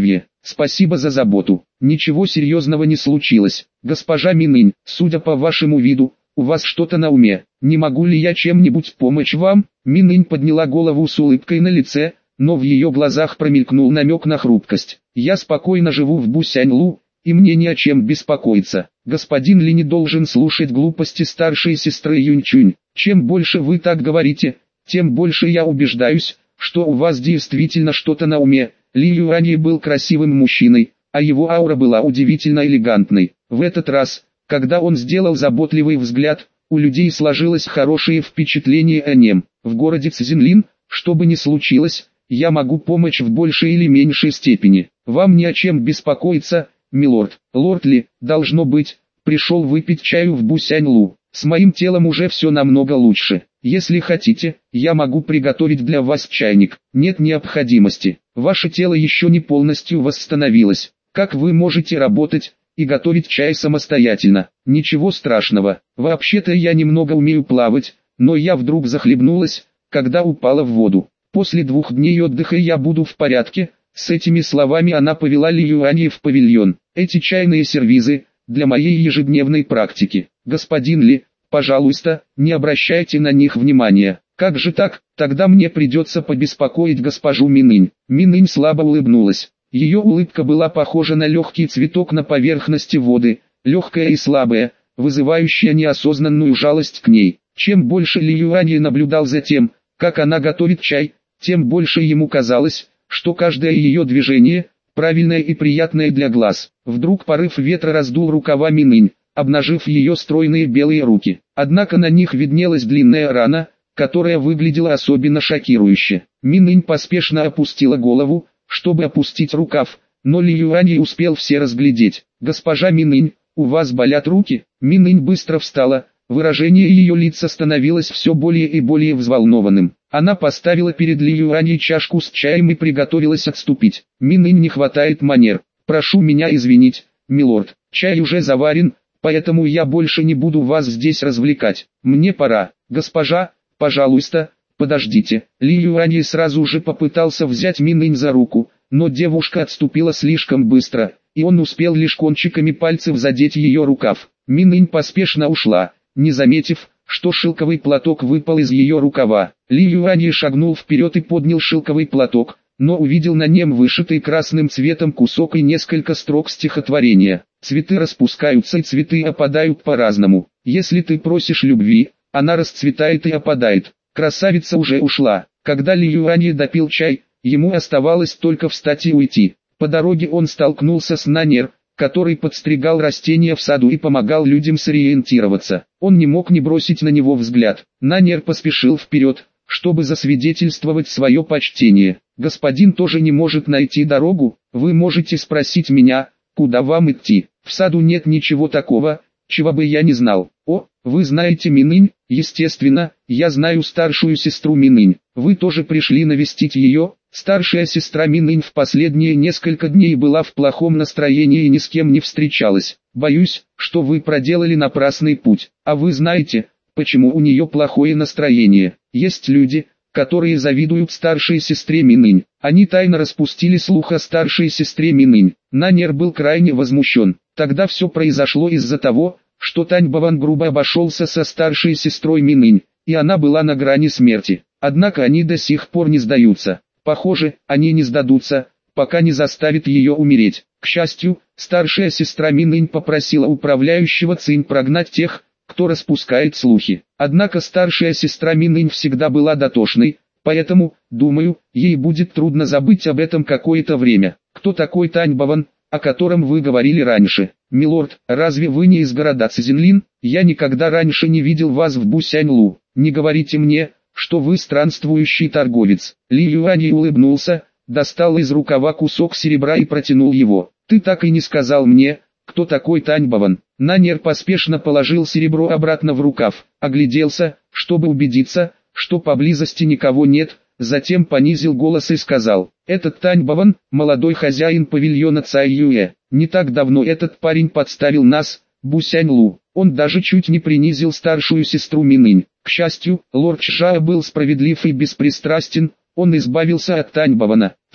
спасибо за заботу. Ничего серьезного не случилось. Госпожа Минынь, судя по вашему виду, у вас что-то на уме. Не могу ли я чем-нибудь помочь вам? Минынь подняла голову с улыбкой на лице, но в ее глазах промелькнул намек на хрупкость. Я спокойно живу в Бусяньлу, и мне не о чем беспокоиться. Господин Ли не должен слушать глупости старшей сестры Юньчунь. Чем больше вы так говорите, тем больше я убеждаюсь, что у вас действительно что-то на уме. Ли Юань был красивым мужчиной, а его аура была удивительно элегантной. В этот раз, когда он сделал заботливый взгляд, у людей сложилось хорошее впечатление о нем. В городе Цзинлин, что бы ни случилось, я могу помочь в большей или меньшей степени. Вам не о чем беспокоиться, милорд. Лорд Ли, должно быть, пришел выпить чаю в Бусяньлу. С моим телом уже все намного лучше. Если хотите, я могу приготовить для вас чайник. Нет необходимости. Ваше тело еще не полностью восстановилось. Как вы можете работать и готовить чай самостоятельно? Ничего страшного. Вообще-то я немного умею плавать, но я вдруг захлебнулась, когда упала в воду. После 2 дней отдыха я буду в порядке. С этими словами она повела Ли Юань в павильон. Эти чайные сервизы для моей ежедневной практики. Господин Ли, пожалуйста, не обращайте на них внимания. Как же так? Тогда мне придется побеспокоить госпожу Минынь. Минынь слабо улыбнулась. Ее улыбка была похожа на легкий цветок на поверхности воды, легкая и слабая, вызывающая неосознанную жалость к ней. Чем больше Ли Юань наблюдал за тем, как она готовит чай, тем больше ему казалось, что каждое ее движение правильное и приятное для глаз. Вдруг порыв ветра раздул рукава Минынь, обнажив ее стройные белые руки. Однако на них виднелась длинная рана, которая выглядела особенно шокирующе. Минынь поспешно опустила голову, чтобы опустить рукав, но Ли Юань успел все разглядеть. «Госпожа Минынь, у вас болят руки?» Минынь быстро встала, выражение ее лица становилось все более и более взволнованным. Она поставила перед Ли Юань чашку с чаем и приготовилась отступить. «Минынь, не хватает манер. Прошу меня извинить, милорд. Чай уже заварен, поэтому я больше не буду вас здесь развлекать. Мне пора. Госпожа, пожалуйста, подождите». Ли Юань сразу же попытался взять Минынь за руку, но девушка отступила слишком быстро, и он успел лишь кончиками пальцев задеть ее рукав. Минынь поспешно ушла, не заметив, что шелковый платок выпал из ее рукава. Ли Юань шагнул вперед и поднял шелковый платок, но увидел на нем вышитый красным цветом кусок и несколько строк стихотворения. «Цветы распускаются и цветы опадают по-разному. Если ты просишь любви, она расцветает и опадает». Красавица уже ушла. Когда Ли Юань допил чай, ему оставалось только встать и уйти. По дороге он столкнулся с Нанер, который подстригал растения в саду и помогал людям сориентироваться. Он не мог не бросить на него взгляд. Нанер поспешил вперед, чтобы засвидетельствовать свое почтение. «Господин тоже не может найти дорогу? Вы можете спросить меня, куда вам идти? В саду нет ничего такого, чего бы я не знал». «О, вы знаете Минынь?» «Естественно, я знаю старшую сестру Минынь. Вы тоже пришли навестить ее?» Старшая сестра Минынь в последние несколько дней была в плохом настроении и ни с кем не встречалась. «Боюсь, что вы проделали напрасный путь. А вы знаете, почему у нее плохое настроение? Есть люди, которые завидуют старшей сестре Минынь. Они тайно распустили слух о старшей сестре Минынь». Нанер был крайне возмущен. Тогда все произошло из-за того, что Таньбаван грубо обошелся со старшей сестрой Минынь, и она была на грани смерти. Однако они до сих пор не сдаются. Похоже, они не сдадутся, пока не заставят ее умереть. К счастью, старшая сестра Минынь попросила управляющего Цинь прогнать тех, кто распускает слухи. Однако старшая сестра Минынь всегда была дотошной, поэтому, думаю, ей будет трудно забыть об этом какое-то время. «Кто такой Таньбаван, о котором вы говорили раньше?» «Милорд, разве вы не из города Цзинлин? Я никогда раньше не видел вас в Бусяньлу. Не говорите мне, что вы странствующий торговец». Ли Юань улыбнулся, достал из рукава кусок серебра и протянул его. «Ты так и не сказал мне, кто такой Таньбаван». Нанер поспешно положил серебро обратно в рукав, огляделся, чтобы убедиться, что поблизости никого нет, затем понизил голос и сказал: «Этот Таньбаван, молодой хозяин павильона Цай Юэ. Не так давно этот парень подставил нас, Бусяньлу. Он даже чуть не принизил старшую сестру Минынь. К счастью, лорд Чжао был справедлив и беспристрастен, он избавился от Таньбавана.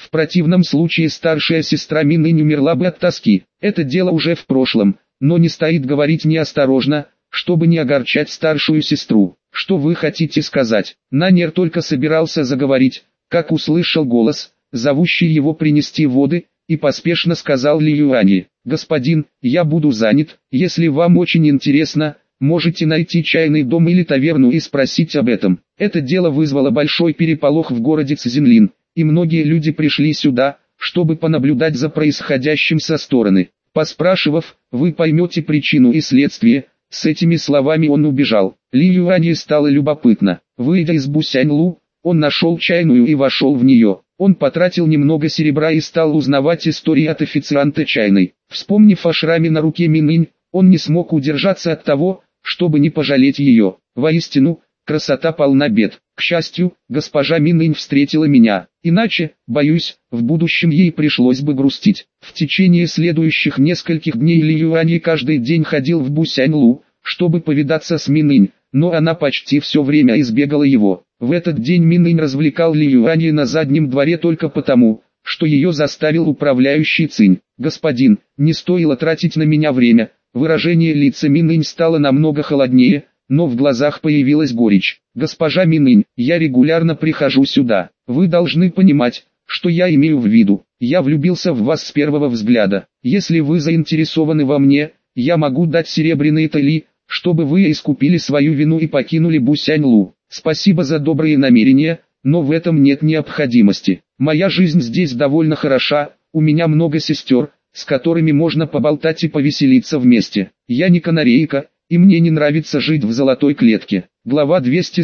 В противном случае старшая сестра Минынь умерла бы от тоски. Это дело уже в прошлом, но не стоит говорить неосторожно, чтобы не огорчать старшую сестру. Что вы хотите сказать? Нанер только собирался заговорить, как услышал голос, зовущий его принести воды, и поспешно сказал Ли Юани: «Господин, я буду занят, если вам очень интересно, можете найти чайный дом или таверну и спросить об этом». Это дело вызвало большой переполох в городе Цзинлин, и многие люди пришли сюда, чтобы понаблюдать за происходящим со стороны. Поспрашивав, вы поймете причину и следствие. С этими словами он убежал. Ли Юани стало любопытно. Выйдя из Бусяньлу, он нашел чайную и вошел в нее. Он потратил немного серебра и стал узнавать истории от официанта чайной. Вспомнив о шраме на руке Минынь, он не смог удержаться от того, чтобы не пожалеть ее. Воистину, красота полна бед. К счастью, госпожа Минынь встретила меня. Иначе, боюсь, в будущем ей пришлось бы грустить. В течение следующих нескольких дней Ли Юани каждый день ходил в Бусяньлу, чтобы повидаться с Минынь, но она почти все время избегала его. В этот день Минынь развлекал Ли Юани на заднем дворе только потому, что ее заставил управляющий Цинь. «Господин, не стоило тратить на меня время». Выражение лица Минынь стало намного холоднее, но в глазах появилась горечь. «Госпожа Минынь, я регулярно прихожу сюда. Вы должны понимать, что я имею в виду. Я влюбился в вас с первого взгляда. Если вы заинтересованы во мне, я могу дать серебряные тали, чтобы вы искупили свою вину и покинули Бусяньлу. Спасибо за добрые намерения, но в этом нет необходимости. Моя жизнь здесь довольно хороша, у меня много сестер, с которыми можно поболтать и повеселиться вместе. Я не канарейка, и мне не нравится жить в золотой клетке». Глава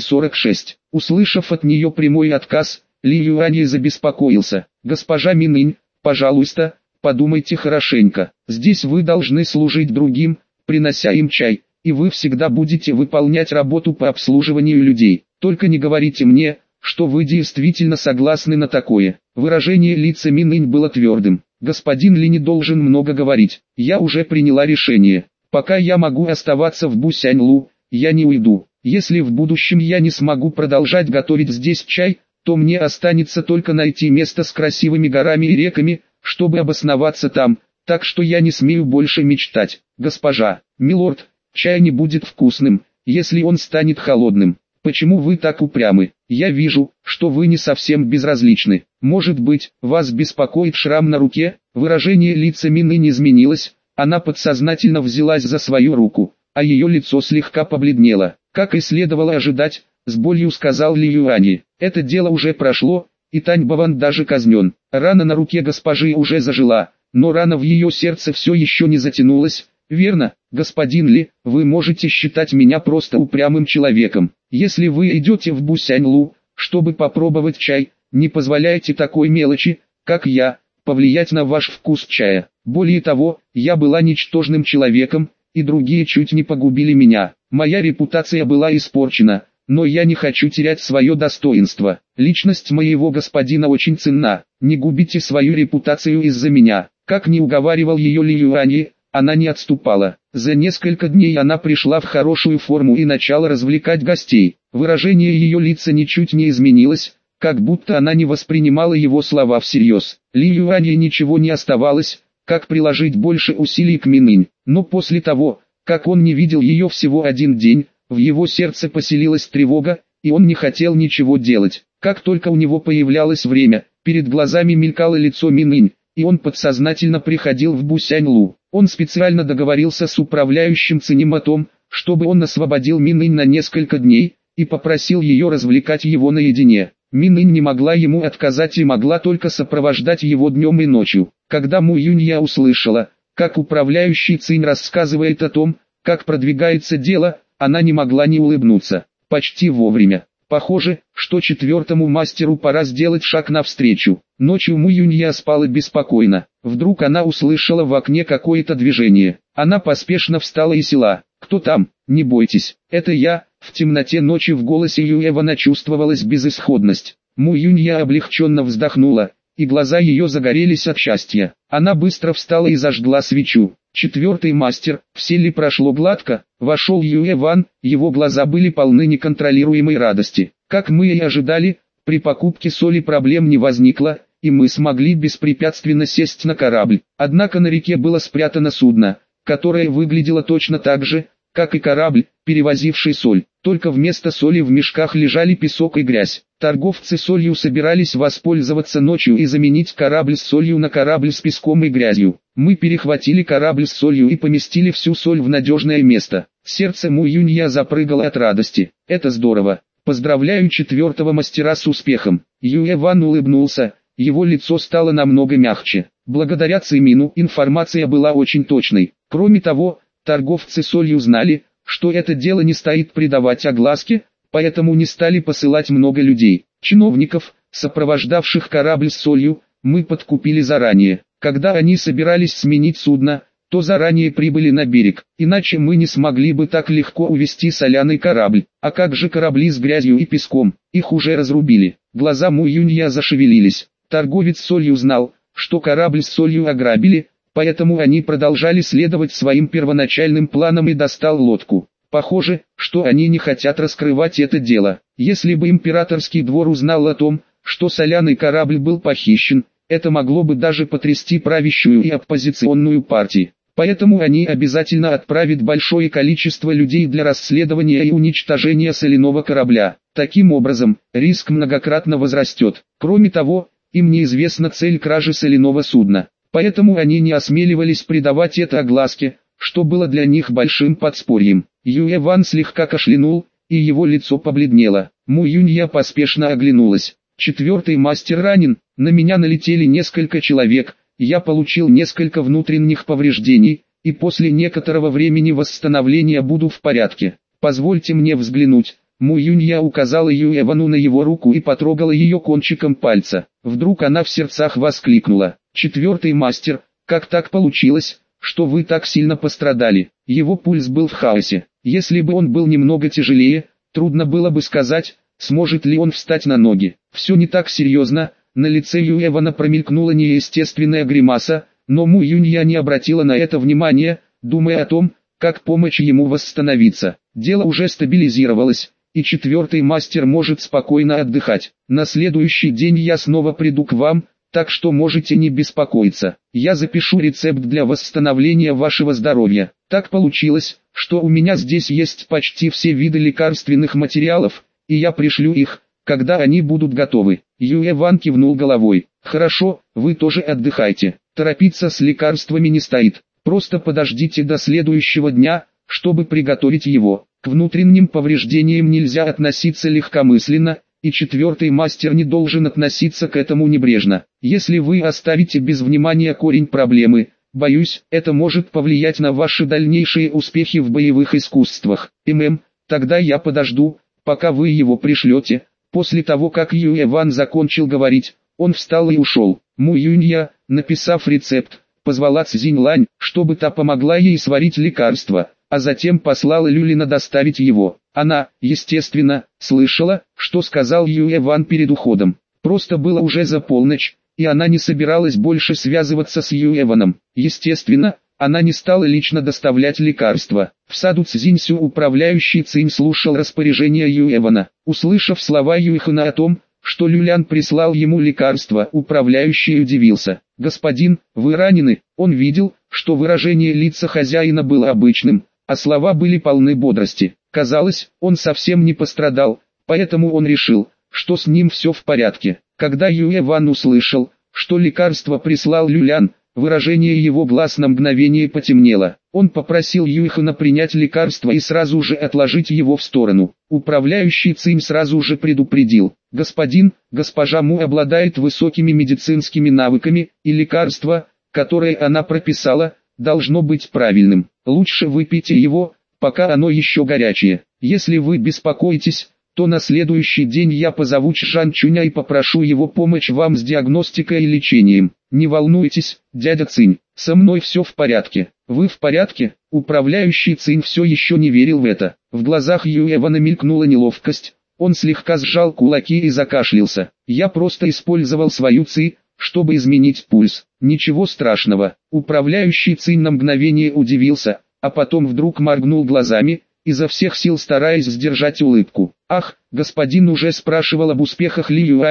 246. Услышав от нее прямой отказ, Ли Юани забеспокоился. «Госпожа Минынь, пожалуйста, подумайте хорошенько. Здесь вы должны служить другим, принося им чай, и вы всегда будете выполнять работу по обслуживанию людей. Только не говорите мне, что вы действительно согласны на такое». Выражение лица Минынь было твердым. «Господин Ли не должен много говорить. Я уже приняла решение. Пока я могу оставаться в Бусяньлу, я не уйду. Если в будущем я не смогу продолжать готовить здесь чай, то мне останется только найти место с красивыми горами и реками, чтобы обосноваться там, так что я не смею больше мечтать. Госпожа, милорд, чай не будет вкусным, если он станет холодным. Почему вы так упрямы? Я вижу, что вы не совсем безразличны. Может быть, вас беспокоит шрам на руке?» Выражение лица Минынь изменилось, она подсознательно взялась за свою руку, а ее лицо слегка побледнело. «Как и следовало ожидать», — с болью сказал Ли Юани. «Это дело уже прошло, и Тань Баван даже казнен. Рана на руке госпожи уже зажила, но рана в ее сердце все еще не затянулась. Верно, господин Ли, вы можете считать меня просто упрямым человеком. Если вы идете в Бусяньлу, чтобы попробовать чай, не позволяйте такой мелочи, как я, повлиять на ваш вкус чая. Более того, я была ничтожным человеком, и другие чуть не погубили меня. Моя репутация была испорчена, но я не хочу терять свое достоинство. Личность моего господина очень ценна. Не губите свою репутацию из-за меня». Как ни уговаривал ее Ли Юани, она не отступала. За несколько дней она пришла в хорошую форму и начала развлекать гостей. Выражение ее лица ничуть не изменилось, как будто она не воспринимала его слова всерьез. Ли Юани ничего не оставалось, как приложить больше усилий к Минынь. Но после того, как он не видел ее всего один день, в его сердце поселилась тревога, и он не хотел ничего делать. Как только у него появлялось время, перед глазами мелькало лицо Минынь, и он подсознательно приходил в Бусяньлу. Он специально договорился с управляющим Цинем о том, чтобы он освободил Минынь на несколько дней, и попросил ее развлекать его наедине. Минынь не могла ему отказать и могла только сопровождать его днем и ночью. Когда Му Юнья услышала, как управляющий Цинь рассказывает о том, как продвигается дело, она не могла не улыбнуться. Почти вовремя. Похоже, что четвертому мастеру пора сделать шаг навстречу. Ночью Му Юнья спала беспокойно. Вдруг она услышала в окне какое-то движение. Она поспешно встала и села. «Кто там? Не бойтесь, это я». В темноте ночи в голосе Юэвана чувствовалась безысходность. Му Юнья облегченно вздохнула, и глаза ее загорелись от счастья. Она быстро встала и зажгла свечу. Четвертый мастер, все ли прошло гладко? Вошел Юэван, его глаза были полны неконтролируемой радости. Как мы и ожидали, при покупке соли проблем не возникло, и мы смогли беспрепятственно сесть на корабль. Однако на реке было спрятано судно, которое выглядело точно так же, как и корабль, перевозивший соль. Только вместо соли в мешках лежали песок и грязь. Торговцы солью собирались воспользоваться ночью и заменить корабль с солью на корабль с песком и грязью. Мы перехватили корабль с солью и поместили всю соль в надежное место. Сердце Му Юнья запрыгало от радости. Это здорово. Поздравляю четвертого мастера с успехом. Юэ Ван улыбнулся, его лицо стало намного мягче. Благодаря Цимину информация была очень точной. Кроме того, торговцы солью знали, что это дело не стоит придавать огласке, поэтому не стали посылать много людей. Чиновников, сопровождавших корабль с солью, мы подкупили заранее. Когда они собирались сменить судно, то заранее прибыли на берег, иначе мы не смогли бы так легко увезти соляный корабль. А как же корабли с грязью и песком? Их уже разрубили. Глаза Му Юнья зашевелились. Торговец солью знал, что корабль с солью ограбили, поэтому они продолжали следовать своим первоначальным планам и достал лодку. Похоже, что они не хотят раскрывать это дело. Если бы императорский двор узнал о том, что соляный корабль был похищен, это могло бы даже потрясти правящую и оппозиционную партии. Поэтому они обязательно отправят большое количество людей для расследования и уничтожения соляного корабля. Таким образом, риск многократно возрастет. Кроме того, им неизвестна цель кражи соляного судна. Поэтому они не осмеливались придавать это огласке, что было для них большим подспорьем. Юэ Ван слегка кашлянул, и его лицо побледнело. Му Юнья поспешно оглянулась. Четвертый мастер ранен, на меня налетели несколько человек, я получил несколько внутренних повреждений, и после некоторого времени восстановления буду в порядке. Позвольте мне взглянуть. Му Юнья указала Юэ Вану на его руку и потрогала ее кончиком пальца. Вдруг она в сердцах воскликнула: «Четвертый мастер, как так получилось, что вы так сильно пострадали?» Его пульс был в хаосе. Если бы он был немного тяжелее, трудно было бы сказать, сможет ли он встать на ноги. Все не так серьезно. На лице Юэ Вана промелькнула неестественная гримаса, но Му Юнья не обратила на это внимания, думая о том, как помочь ему восстановиться. Дело уже стабилизировалось, и четвертый мастер может спокойно отдыхать. На следующий день я снова приду к вам, так что можете не беспокоиться. Я запишу рецепт для восстановления вашего здоровья. Так получилось, что у меня здесь есть почти все виды лекарственных материалов, и я пришлю их, когда они будут готовы. Юэ Ван кивнул головой. Хорошо, вы тоже отдыхайте. Торопиться с лекарствами не стоит. Просто подождите до следующего дня, чтобы приготовить его. К внутренним повреждениям нельзя относиться легкомысленно, и четвертый мастер не должен относиться к этому небрежно. Если вы оставите без внимания корень проблемы, боюсь, это может повлиять на ваши дальнейшие успехи в боевых искусствах. Тогда я подожду, пока вы его пришлете. После того, как Юэ Ван закончил говорить, он встал и ушел. Му Юнья, написав рецепт, позвала Цзинь Лань, чтобы та помогла ей сварить лекарство, а затем послала Люлина доставить его. Она, естественно, слышала, что сказал Юэ Ван перед уходом. Просто было уже за полночь, и она не собиралась больше связываться с Юэ Ваном. Естественно, она не стала лично доставлять лекарства. В саду Цзиньсю управляющий Цинь слушал распоряжения Юэ Вана. Услышав слова Юэхана о том, что Люлян прислал ему лекарство, управляющий удивился. «Господин, вы ранены?» Он видел, что выражение лица хозяина было обычным, а слова были полны бодрости. Казалось, он совсем не пострадал, поэтому он решил, что с ним все в порядке. Когда Юэ Ван услышал, что лекарство прислал Люлян, выражение его глаз на мгновение потемнело. Он попросил Юэхана принять лекарство и сразу же отложить его в сторону. Управляющий Цинь сразу же предупредил: «Господин, госпожа Му обладает высокими медицинскими навыками, и лекарство, которое она прописала, должно быть правильным. Лучше выпейте его, пока оно еще горячее. Если вы беспокоитесь, то на следующий день я позову Чжан Чуня и попрошу его помочь вам с диагностикой и лечением. Не волнуйтесь, дядя Цинь, со мной все в порядке». «Вы в порядке?» Управляющий Цинь все еще не верил в это. В глазах Юэ Вана мелькнула неловкость, он слегка сжал кулаки и закашлялся. «Я просто использовал свою ци, чтобы изменить пульс. Ничего страшного». Управляющий Цинь на мгновение удивился, а потом вдруг моргнул глазами, изо всех сил стараясь сдержать улыбку. «Ах, господин уже спрашивал об успехах Ли Юани,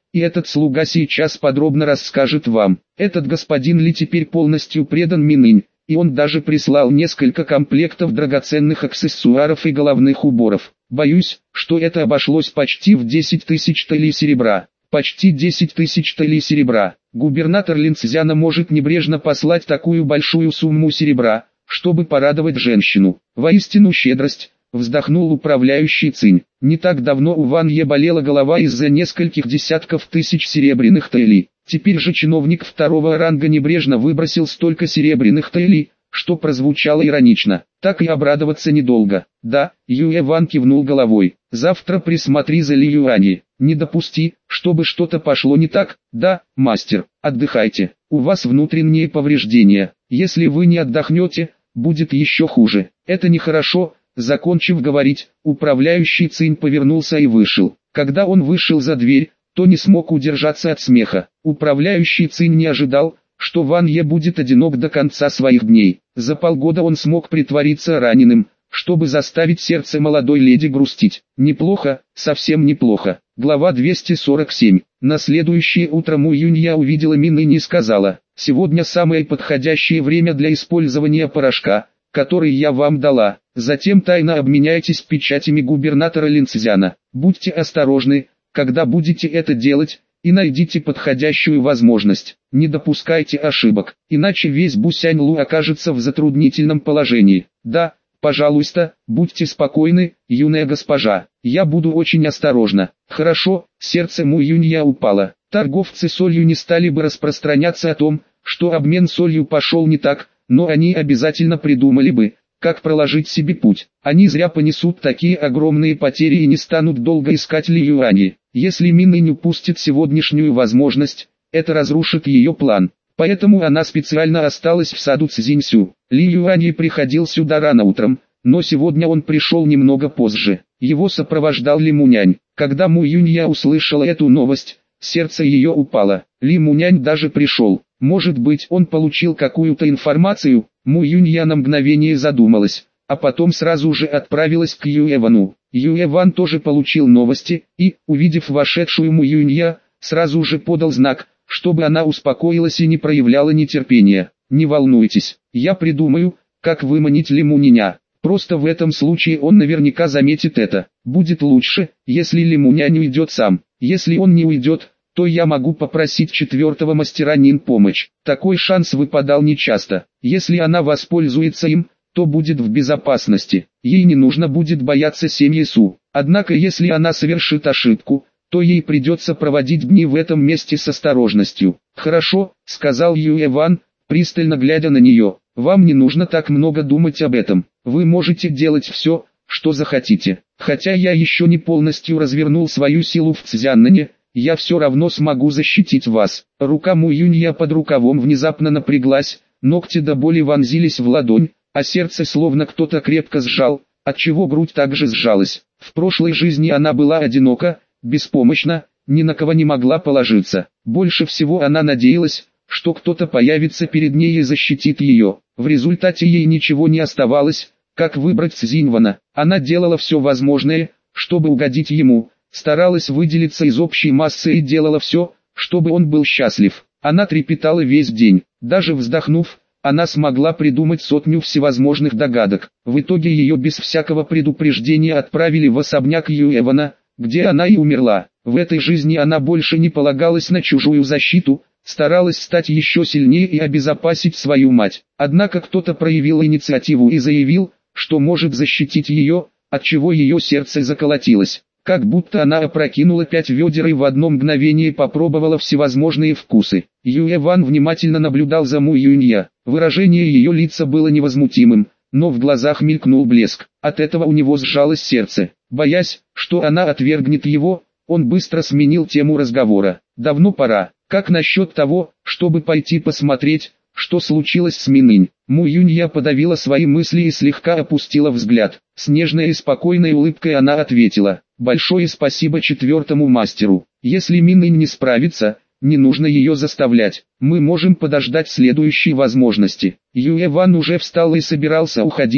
и этот слуга сейчас подробно расскажет вам. Этот господин Ли теперь полностью предан Минынь, и он даже прислал несколько комплектов драгоценных аксессуаров и головных уборов. Боюсь, что это обошлось почти в 10 тысяч талей серебра. Почти 10 тысяч талей серебра. Губернатор Линцзяна может небрежно послать такую большую сумму серебра, чтобы порадовать женщину. Воистину щедрость, вздохнул управляющий Цинь. Не так давно у Ван Е болела голова из-за нескольких десятков тысяч серебряных талей. Теперь же чиновник второго ранга небрежно выбросил столько серебряных талей, что прозвучало иронично. Так и обрадоваться недолго. Да, Юэ Ван кивнул головой. Завтра присмотри за Ли Юани. Не допусти, чтобы что-то пошло не так. Да, мастер, отдыхайте. У вас внутренние повреждения. Если вы не отдохнете, будет еще хуже. Это нехорошо. Закончив говорить, управляющий Цинь повернулся и вышел. Когда он вышел за дверь, то не смог удержаться от смеха. Управляющий Цинь не ожидал, что Ван Е будет одинок до конца своих дней. За полгода он смог притвориться раненым, чтобы заставить сердце молодой леди грустить. Неплохо, совсем неплохо. Глава 247. На следующее утро Му Юнья увидела Минынь и сказала: «Сегодня самое подходящее время для использования порошка, который я вам дала. Затем тайно обменяйтесь печатями губернатора Линцзяна. Будьте осторожны, когда будете это делать, и найдите подходящую возможность. Не допускайте ошибок, иначе весь Бусянь-Лу окажется в затруднительном положении. Да, пожалуйста, будьте спокойны, юная госпожа. Я буду очень осторожна». Хорошо, сердце Му Юнья упало. Торговцы солью не стали бы распространяться о том, что обмен солью пошел не так, но они обязательно придумали бы, как проложить себе путь. Они зря понесут такие огромные потери и не станут долго искать Ли Юани. Если Минынь упустит сегодняшнюю возможность, это разрушит ее план. Поэтому она специально осталась в саду Цзиньсю. Ли Юани приходил сюда рано утром, но сегодня он пришел немного позже. Его сопровождал Ли Мунянь. Когда Му Юнья услышала эту новость, сердце ее упало. Ли Мунянь даже пришел. Может быть, он получил какую-то информацию? Му Юнья на мгновение задумалась, а потом сразу же отправилась к Юэ Вану. Юэ Ван тоже получил новости, и, увидев вошедшую Му Юнья, сразу же подал знак, чтобы она успокоилась и не проявляла нетерпения. «Не волнуйтесь, я придумаю, как выманить Ли Муняня. Просто в этом случае он наверняка заметит это. Будет лучше, если Ли Мунянь уйдет сам. Если он не уйдет, то я могу попросить четвертого мастера Нин помочь. Такой шанс выпадал нечасто. Если она воспользуется им, то будет в безопасности. Ей не нужно будет бояться семьи Су. Однако если она совершит ошибку, то ей придется проводить дни в этом месте с осторожностью». «Хорошо», — сказал Юэ Ван, пристально глядя на нее. «Вам не нужно так много думать об этом. Вы можете делать все, что захотите. Хотя я еще не полностью развернул свою силу в Цзяннане, я все равно смогу защитить вас». Рука Му Юнья под рукавом внезапно напряглась, ногти до боли вонзились в ладонь, а сердце словно кто-то крепко сжал, отчего грудь также сжалась. В прошлой жизни она была одинока, беспомощна, ни на кого не могла положиться. Больше всего она надеялась, что кто-то появится перед ней и защитит ее. В результате ей ничего не оставалось, как выбрать Цзиньвана. Она делала все возможное, чтобы угодить ему, старалась выделиться из общей массы и делала все, чтобы он был счастлив. Она трепетала весь день. Даже вздохнув, она смогла придумать сотню всевозможных догадок. В итоге ее без всякого предупреждения отправили в особняк Юэ Вана, где она и умерла. В этой жизни она больше не полагалась на чужую защиту, старалась стать еще сильнее и обезопасить свою мать. Однако кто-то проявил инициативу и заявил, что может защитить ее, отчего ее сердце заколотилось. Как будто она опрокинула 5 ведер и в одно мгновение попробовала всевозможные вкусы. Юэ Ван внимательно наблюдал за Му Юнья. Выражение ее лица было невозмутимым, но в глазах мелькнул блеск. От этого у него сжалось сердце. Боясь, что она отвергнет его, он быстро сменил тему разговора. «Давно пора. Как насчет того, чтобы пойти посмотреть, что случилось с Минынь?» Му Юнья подавила свои мысли и слегка опустила взгляд. С нежной и спокойной улыбкой она ответила: «Большое спасибо четвертому мастеру. Если Минынь не справится, не нужно ее заставлять. Мы можем подождать следующей возможности». Юэ Ван уже встал и собирался уходить,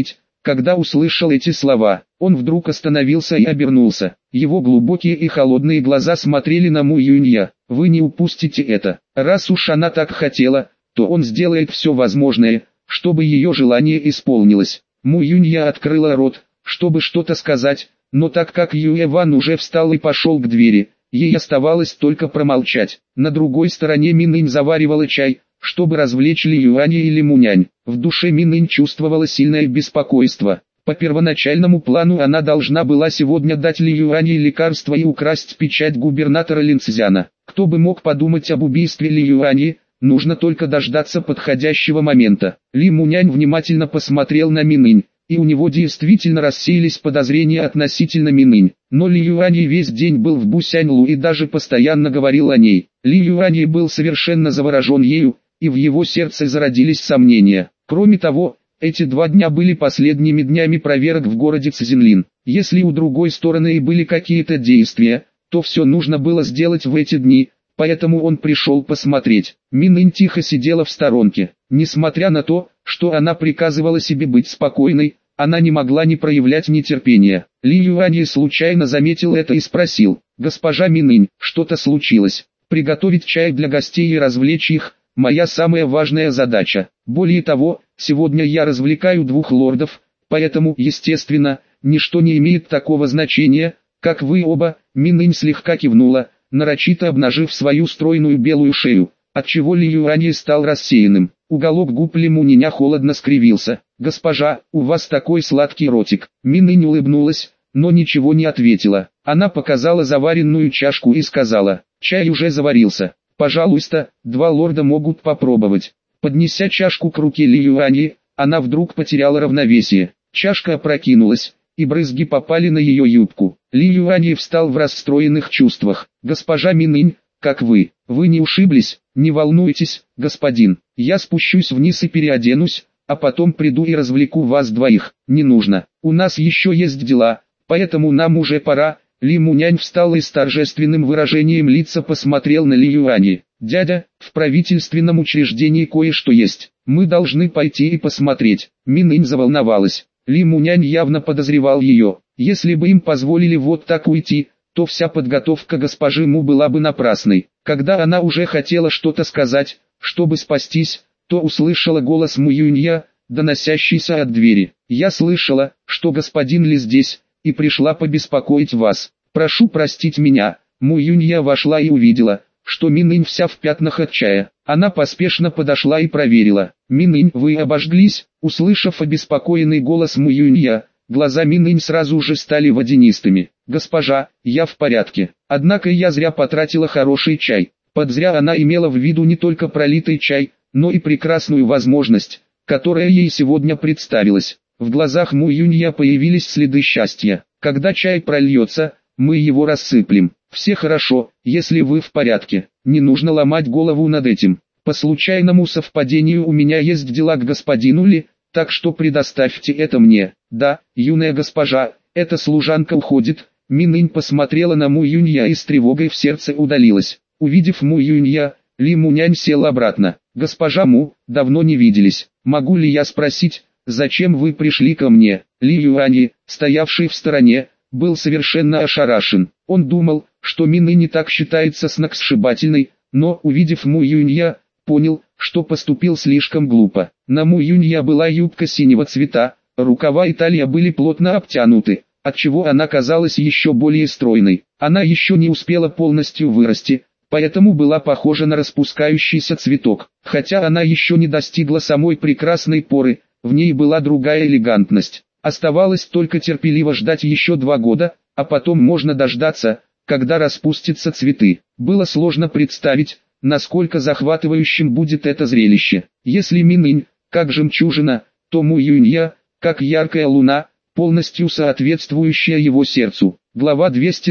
Когда услышал эти слова, он вдруг остановился и обернулся. Его глубокие и холодные глаза смотрели на Му Юнья. «Вы не упустите это. Раз уж она так хотела, то он сделает все возможное, чтобы ее желание исполнилось». Му Юнья открыла рот, чтобы что-то сказать, но так как Юэ Ван уже встал и пошел к двери, ей оставалось только промолчать. На другой стороне Минынь заваривала чай, чтобы развлечь Ли Юаня и Ли Мунянь. В душе Минынь чувствовала сильное беспокойство. По первоначальному плану она должна была сегодня дать Ли Юаню лекарство и украсть печать губернатора Линцзяна. Кто бы мог подумать об убийстве Ли Юани, нужно только дождаться подходящего момента. Ли Мунянь внимательно посмотрел на Минынь, и у него действительно рассеялись подозрения относительно Минынь. Но Ли Юани весь день был в Бусяньлу и даже постоянно говорил о ней. Ли Юани был совершенно заворожен ею, и в его сердце зародились сомнения. Кроме того, эти 2 дня были последними днями проверок в городе Цзинлин. Если у другой стороны и были какие-то действия, то все нужно было сделать в эти дни, поэтому он пришел посмотреть. Минынь тихо сидела в сторонке. Несмотря на то, что она приказывала себе быть спокойной, она не могла не проявлять нетерпения. Ли Юань случайно заметил это и спросил: «Госпожа Минынь, что-то случилось?» «Приготовить чай для гостей и развлечь их – моя самая важная задача. Более того, сегодня я развлекаю 2 лордов, поэтому, естественно, ничто не имеет такого значения, как вы оба». Минынь слегка кивнула, нарочито обнажив свою стройную белую шею, отчего Ли Юань стал рассеянным. Уголок губ Ли Муниня холодно скривился. «Госпожа, у вас такой сладкий ротик». Минынь улыбнулась, но ничего не ответила. Она показала заваренную чашку и сказала: «Чай уже заварился. Пожалуйста, 2 лорда могут попробовать». Поднеся чашку к руке Ли Юани, она вдруг потеряла равновесие. Чашка опрокинулась, и брызги попали на ее юбку. Ли Юани встал в расстроенных чувствах. «Госпожа Минынь, как вы не ушиблись?» «Не волнуйтесь, господин, я спущусь вниз и переоденусь, а потом приду и развлеку вас 2. Не нужно, у нас еще есть дела, поэтому нам уже пора». Ли Мунянь встал и с торжественным выражением лица посмотрел на Ли Юани. «Дядя, в правительственном учреждении кое-что есть, мы должны пойти и посмотреть». Минынь заволновалась. Ли Мунянь явно подозревал ее. Если бы им позволили вот так уйти, то вся подготовка госпожи Му была бы напрасной. Когда она уже хотела что-то сказать, чтобы спастись, то услышала голос Му Юнья, доносящийся от двери. «Я слышала, что господин Ли здесь, и пришла побеспокоить вас. Прошу простить меня». Му Юнья вошла и увидела, что Минынь вся в пятнах от чая. Она поспешно подошла и проверила. «Минынь, вы обожглись?» Услышав обеспокоенный голос Му Юнья, глаза Минынь сразу же стали водянистыми. «Госпожа, я в порядке. Однако я зря потратила хороший чай». Под зря она имела в виду не только пролитый чай, но и прекрасную возможность, которая ей сегодня представилась. В глазах Му Юнья появились следы счастья. «Когда чай прольется, мы его рассыплем. Все хорошо, если вы в порядке. Не нужно ломать голову над этим. По случайному совпадению у меня есть дела к господину Ли, так что предоставьте это мне». «Да, юная госпожа, эта служанка уходит». Минынь посмотрела на Му Юнья и с тревогой в сердце удалилась. Увидев Му Юнья, Ли Мунянь сел обратно. «Госпожа Му, давно не виделись. Могу ли я спросить, зачем вы пришли ко мне?» Ли Юани, стоявший в стороне, был совершенно ошарашен. Он думал, что Минынь не так считается сногсшибательной, но, увидев Му Юнья, понял, что поступил слишком глупо. На Му Юнья была юбка синего цвета, рукава и талия были плотно обтянуты, отчего она казалась еще более стройной. Она еще не успела полностью вырасти, поэтому была похожа на распускающийся цветок. Хотя она еще не достигла самой прекрасной поры, в ней была другая элегантность. Оставалось только терпеливо ждать еще 2 года, а потом можно дождаться, когда распустятся цветы. Было сложно представить, насколько захватывающим будет это зрелище. Если Минынь, как жемчужина, то Му Юнья, как яркая луна, полностью соответствующая его сердцу. Глава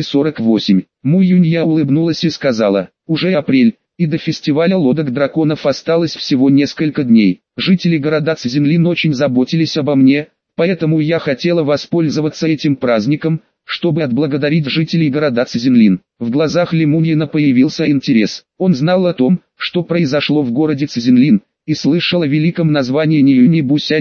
248. Му Юнья улыбнулась и сказала: «Уже апрель, и до фестиваля лодок драконов осталось всего несколько дней. Жители города Цзинлин очень заботились обо мне, поэтому я хотела воспользоваться этим праздником, чтобы отблагодарить жителей города Цзинлин». В глазах Ли Муньина появился интерес. Он знал о том, что произошло в городе Цзинлин, и слышал о великом названии Ниюни Бусяньлу.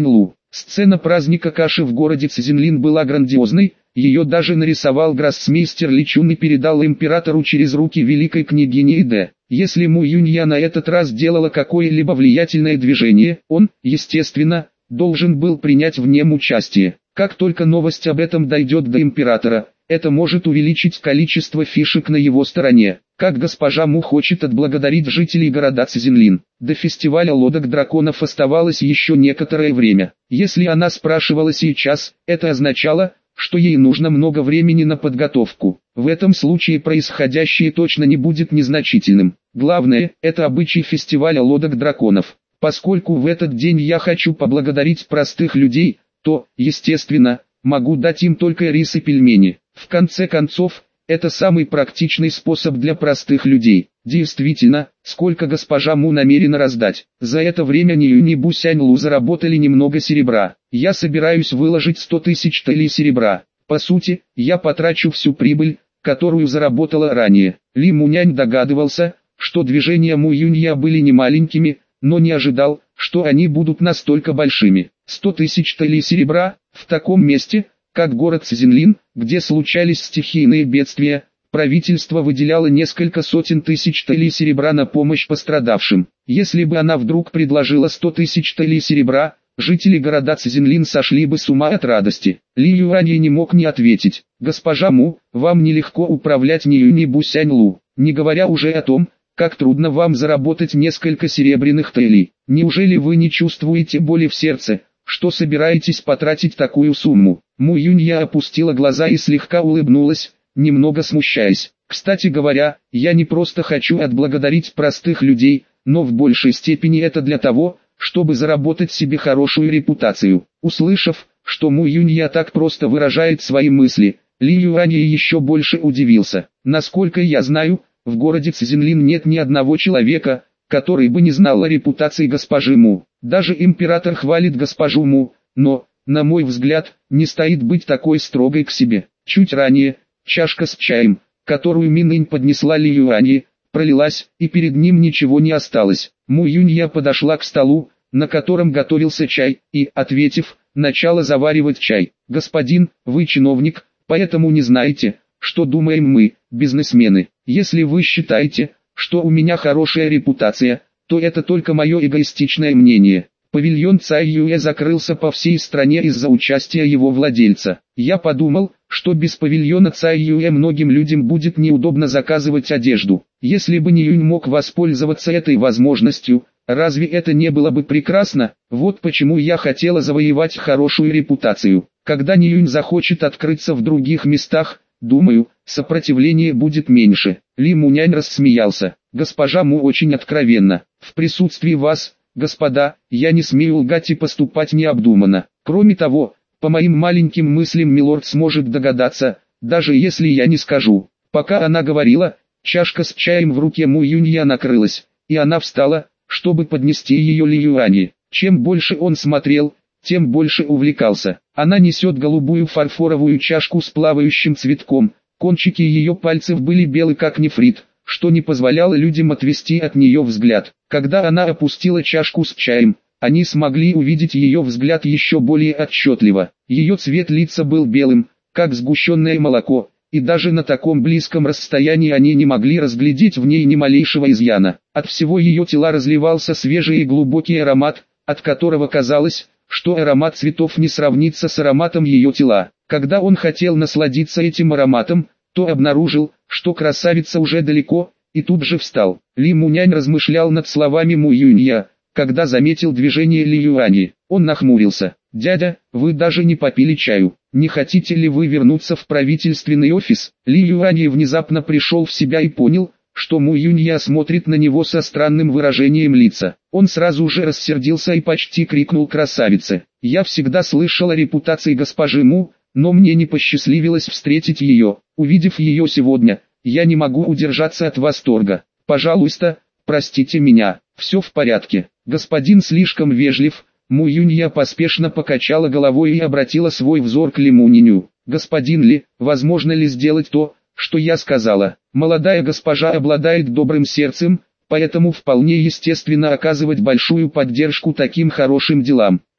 Сцена праздника каши в городе Цзинлин была грандиозной, ее даже нарисовал гроссмейстер Ли Чун и передал императору через руки великой княгини Иде. Если Му Юнья на этот раз делала какое-либо влиятельное движение, он, естественно, должен был принять в нем участие. Как только новость об этом дойдет до императора, это может увеличить количество фишек на его стороне. Как госпожа Му хочет отблагодарить жителей города Цзинлин. До фестиваля лодок драконов оставалось еще некоторое время. Если она спрашивала сейчас, это означало, что ей нужно много времени на подготовку. В этом случае происходящее точно не будет незначительным. Главное, это обычай фестиваля лодок драконов. Поскольку в этот день я хочу поблагодарить простых людей, то, естественно, могу дать им только рис и пельмени. В конце концов, это самый практичный способ для простых людей. Действительно, сколько госпожа Му намерена раздать. За это время Ньюнь и Бу Сяньлу заработали немного серебра. Я собираюсь выложить 100 тысяч талей серебра. По сути, я потрачу всю прибыль, которую заработала ранее. Ли Мунянь догадывался, что движения Му Юнья были не маленькими, но не ожидал, что они будут настолько большими. 100 тысяч талей серебра, в таком месте, как город Цзинлин, где случались стихийные бедствия, правительство выделяло несколько сотен тысяч талей серебра на помощь пострадавшим. Если бы она вдруг предложила 100 тысяч талей серебра, жители города Цзинлин сошли бы с ума от радости. Ли Юань не мог не ответить. «Госпожа Му, вам нелегко управлять Ньюнь и Бу Сяньлу, не говоря уже о том, как трудно вам заработать несколько серебряных талей. Неужели вы не чувствуете боли в сердце, что собираетесь потратить такую сумму?» Му Юнья опустила глаза и слегка улыбнулась, немного смущаясь. «Кстати говоря, я не просто хочу отблагодарить простых людей, но в большей степени это для того, чтобы заработать себе хорошую репутацию». Услышав, что Му Юнья так просто выражает свои мысли, Ли Юань еще больше удивился. «Насколько я знаю, в городе Цзинлин нет ни одного человека, который бы не знал о репутации госпожи Му. Даже император хвалит госпожу Му, но, на мой взгляд, не стоит быть такой строгой к себе». Чуть ранее, чашка с чаем, которую Миннинь поднесла Ли Юани, пролилась, и перед ним ничего не осталось. Му Юнья подошла к столу, на котором готовился чай, и, ответив, начала заваривать чай. «Господин, вы чиновник, поэтому не знаете, что думаем мы, бизнесмены. Если вы считаете, что у меня хорошая репутация, то это только мое эгоистичное мнение». Павильон Цай Юэ закрылся по всей стране из-за участия его владельца. Я подумал, что без павильона Цай Юэ многим людям будет неудобно заказывать одежду. Если бы Ньюнь мог воспользоваться этой возможностью, разве это не было бы прекрасно? Вот почему я хотела завоевать хорошую репутацию. Когда Ньюнь захочет открыться в других местах, думаю, сопротивление будет меньше. Ли Мунянь рассмеялся. «Госпожа Му очень откровенна. В присутствии вас, господа, я не смею лгать и поступать необдуманно. Кроме того, по моим маленьким мыслям милорд сможет догадаться, даже если я не скажу». Пока она говорила, чашка с чаем в руке Му Юнья накрылась, и она встала, чтобы поднести ее Ли Юани. Чем больше он смотрел, тем больше увлекался. Она несет голубую фарфоровую чашку с плавающим цветком, кончики ее пальцев были белы как нефрит, что не позволяло людям отвести от нее взгляд. Когда она опустила чашку с чаем, они смогли увидеть ее взгляд еще более отчетливо. Ее цвет лица был белым, как сгущенное молоко, и даже на таком близком расстоянии они не могли разглядеть в ней ни малейшего изъяна. От всего ее тела разливался свежий и глубокий аромат, от которого казалось, что аромат цветов не сравнится с ароматом ее тела. Когда он хотел насладиться этим ароматом, то обнаружил, что красавица уже далеко, и тут же встал. Ли Мунянь размышлял над словами Му Юнья, когда заметил движение Ли Юани. Он нахмурился. «Дядя, вы даже не попили чаю. Не хотите ли вы вернуться в правительственный офис?» Ли Юани внезапно пришел в себя и понял, что Му Юнья смотрит на него со странным выражением лица. Он сразу же рассердился и почти крикнул красавице. «Я всегда слышал о репутации госпожи Му, но мне не посчастливилось встретить ее. Увидев ее сегодня, я не могу удержаться от восторга. Пожалуйста, простите меня, все в порядке». Господин слишком вежлив. Му Юнья поспешно покачала головой и обратила свой взор к Ли Муниню. «Господин Ли, возможно ли сделать то, что я сказала? Молодая госпожа обладает добрым сердцем, поэтому вполне естественно оказывать большую поддержку таким хорошим делам».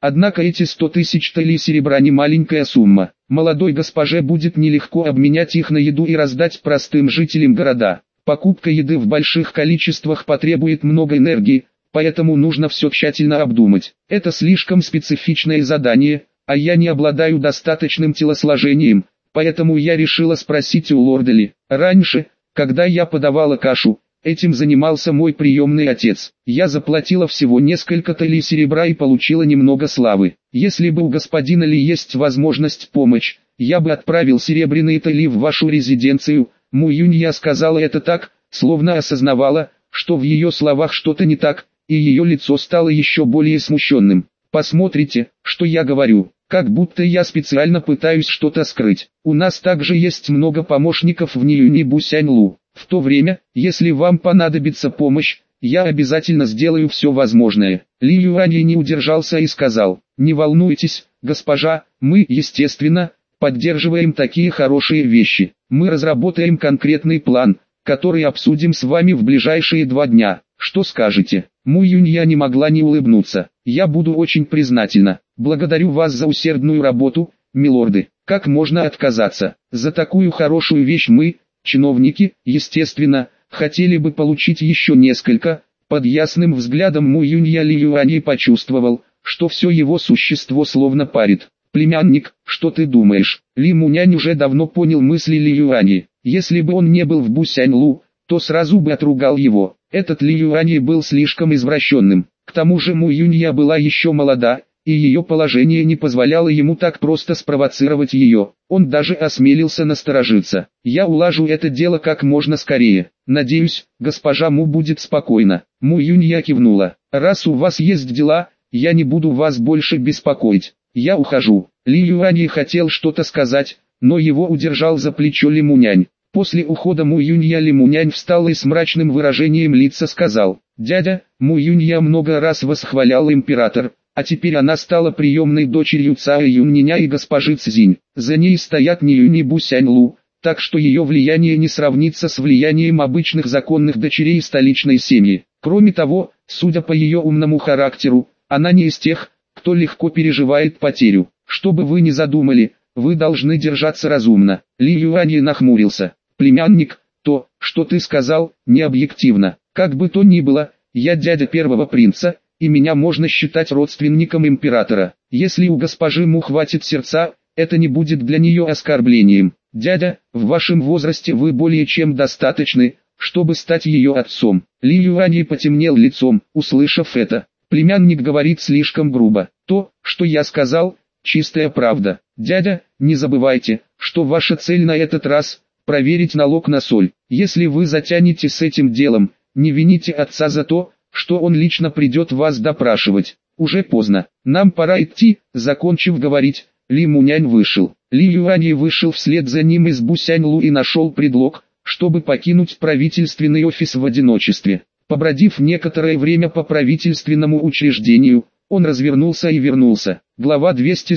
Однако эти 100 тысяч талей серебра не маленькая сумма. Молодой госпоже будет нелегко обменять их на еду и раздать простым жителям города. Покупка еды в больших количествах потребует много энергии, поэтому нужно все тщательно обдумать. Это слишком специфичное задание, а я не обладаю достаточным телосложением, поэтому я решила спросить у лорда Ли. Раньше, когда я подавала кашу, этим занимался мой приемный отец. Я заплатила всего несколько талей серебра и получила немного славы. Если бы у господина Ли есть возможность помочь, я бы отправил серебряные тали в вашу резиденцию. Му Юнья сказала это так, словно осознавала, что в ее словах что-то не так, и ее лицо стало еще более смущенным. Посмотрите, что я говорю, как будто я специально пытаюсь что-то скрыть. У нас также есть много помощников в Ниюни Бусяньлу. В то время, если вам понадобится помощь, я обязательно сделаю все возможное. Ли Юань не удержался и сказал: не волнуйтесь, госпожа, мы, естественно, поддерживаем такие хорошие вещи. Мы разработаем конкретный план, который обсудим с вами в ближайшие 2 дня. Что скажете? Му Юнья не могла не улыбнуться. Я буду очень признательна. Благодарю вас за усердную работу, милорды. Как можно отказаться? За такую хорошую вещь мы, чиновники, естественно, хотели бы получить еще несколько. Под ясным взглядом Му Юнья Ли Юань почувствовал, что все его существо словно парит. «Племянник, что ты думаешь?» Ли Мунянь уже давно понял мысли Ли Юани. Если бы он не был в Бусяньлу, то сразу бы отругал его. Этот Ли Юани был слишком извращенным. К тому же Му Юнья была еще молода, и ее положение не позволяло ему так просто спровоцировать ее. Он даже осмелился насторожиться. «Я улажу это дело как можно скорее. Надеюсь, госпожа Му будет спокойна». Му Юнья кивнула. «Раз у вас есть дела, я не буду вас больше беспокоить. Я ухожу». Ли Юань хотел что-то сказать, но его удержал за плечо Ли Мунянь. После ухода Му Юнья Ли Мунянь встал и с мрачным выражением лица сказал: «Дядя, Му Юнья много раз восхвалял император, а теперь она стала приемной дочерью Цао Юньня и госпожи Цзинь. За ней стоят Ниюни Бусяньлу, так что ее влияние не сравнится с влиянием обычных законных дочерей столичной семьи. Кроме того, судя по ее умному характеру, она не из тех, кто легко переживает потерю. Что бы вы ни задумали, вы должны держаться разумно». Ли Юань нахмурился. «Племянник, то, что ты сказал, не объективно. Как бы то ни было, я дядя первого принца, и меня можно считать родственником императора. Если у госпожи Му хватит сердца, это не будет для нее оскорблением. Дядя, в вашем возрасте вы более чем достаточны, чтобы стать ее отцом». Ли Юань потемнел лицом, услышав это. «Племянник говорит слишком грубо. То, что я сказал, чистая правда. Дядя, не забывайте, что ваша цель на этот раз – проверить налог на соль. Если вы затянете с этим делом, не вините отца за то, что он лично придет вас допрашивать. Уже поздно. Нам пора идти». Закончив говорить, Ли Мунянь вышел. Ли Юань вышел вслед за ним из Бусяньлу и нашел предлог, чтобы покинуть правительственный офис в одиночестве. Побродив некоторое время по правительственному учреждению, он развернулся и вернулся. Глава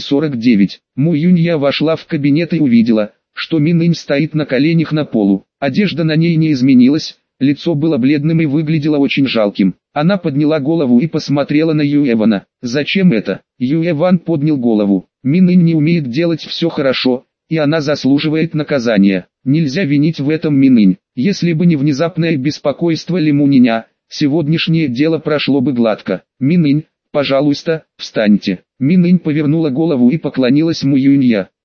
249. Му Юнья вошла в кабинет и увидела, что Минынь стоит на коленях на полу. Одежда на ней не изменилась, лицо было бледным и выглядело очень жалким. Она подняла голову и посмотрела на Юэвана. «Зачем это?» Юэван поднял голову. «Минынь не умеет делать все хорошо, и она заслуживает наказания. Нельзя винить в этом Минынь. Если бы не внезапное беспокойство Ли Муниня, сегодняшнее дело прошло бы гладко. Минынь, пожалуйста, встаньте». Минынь повернула голову и поклонилась Му Юнья.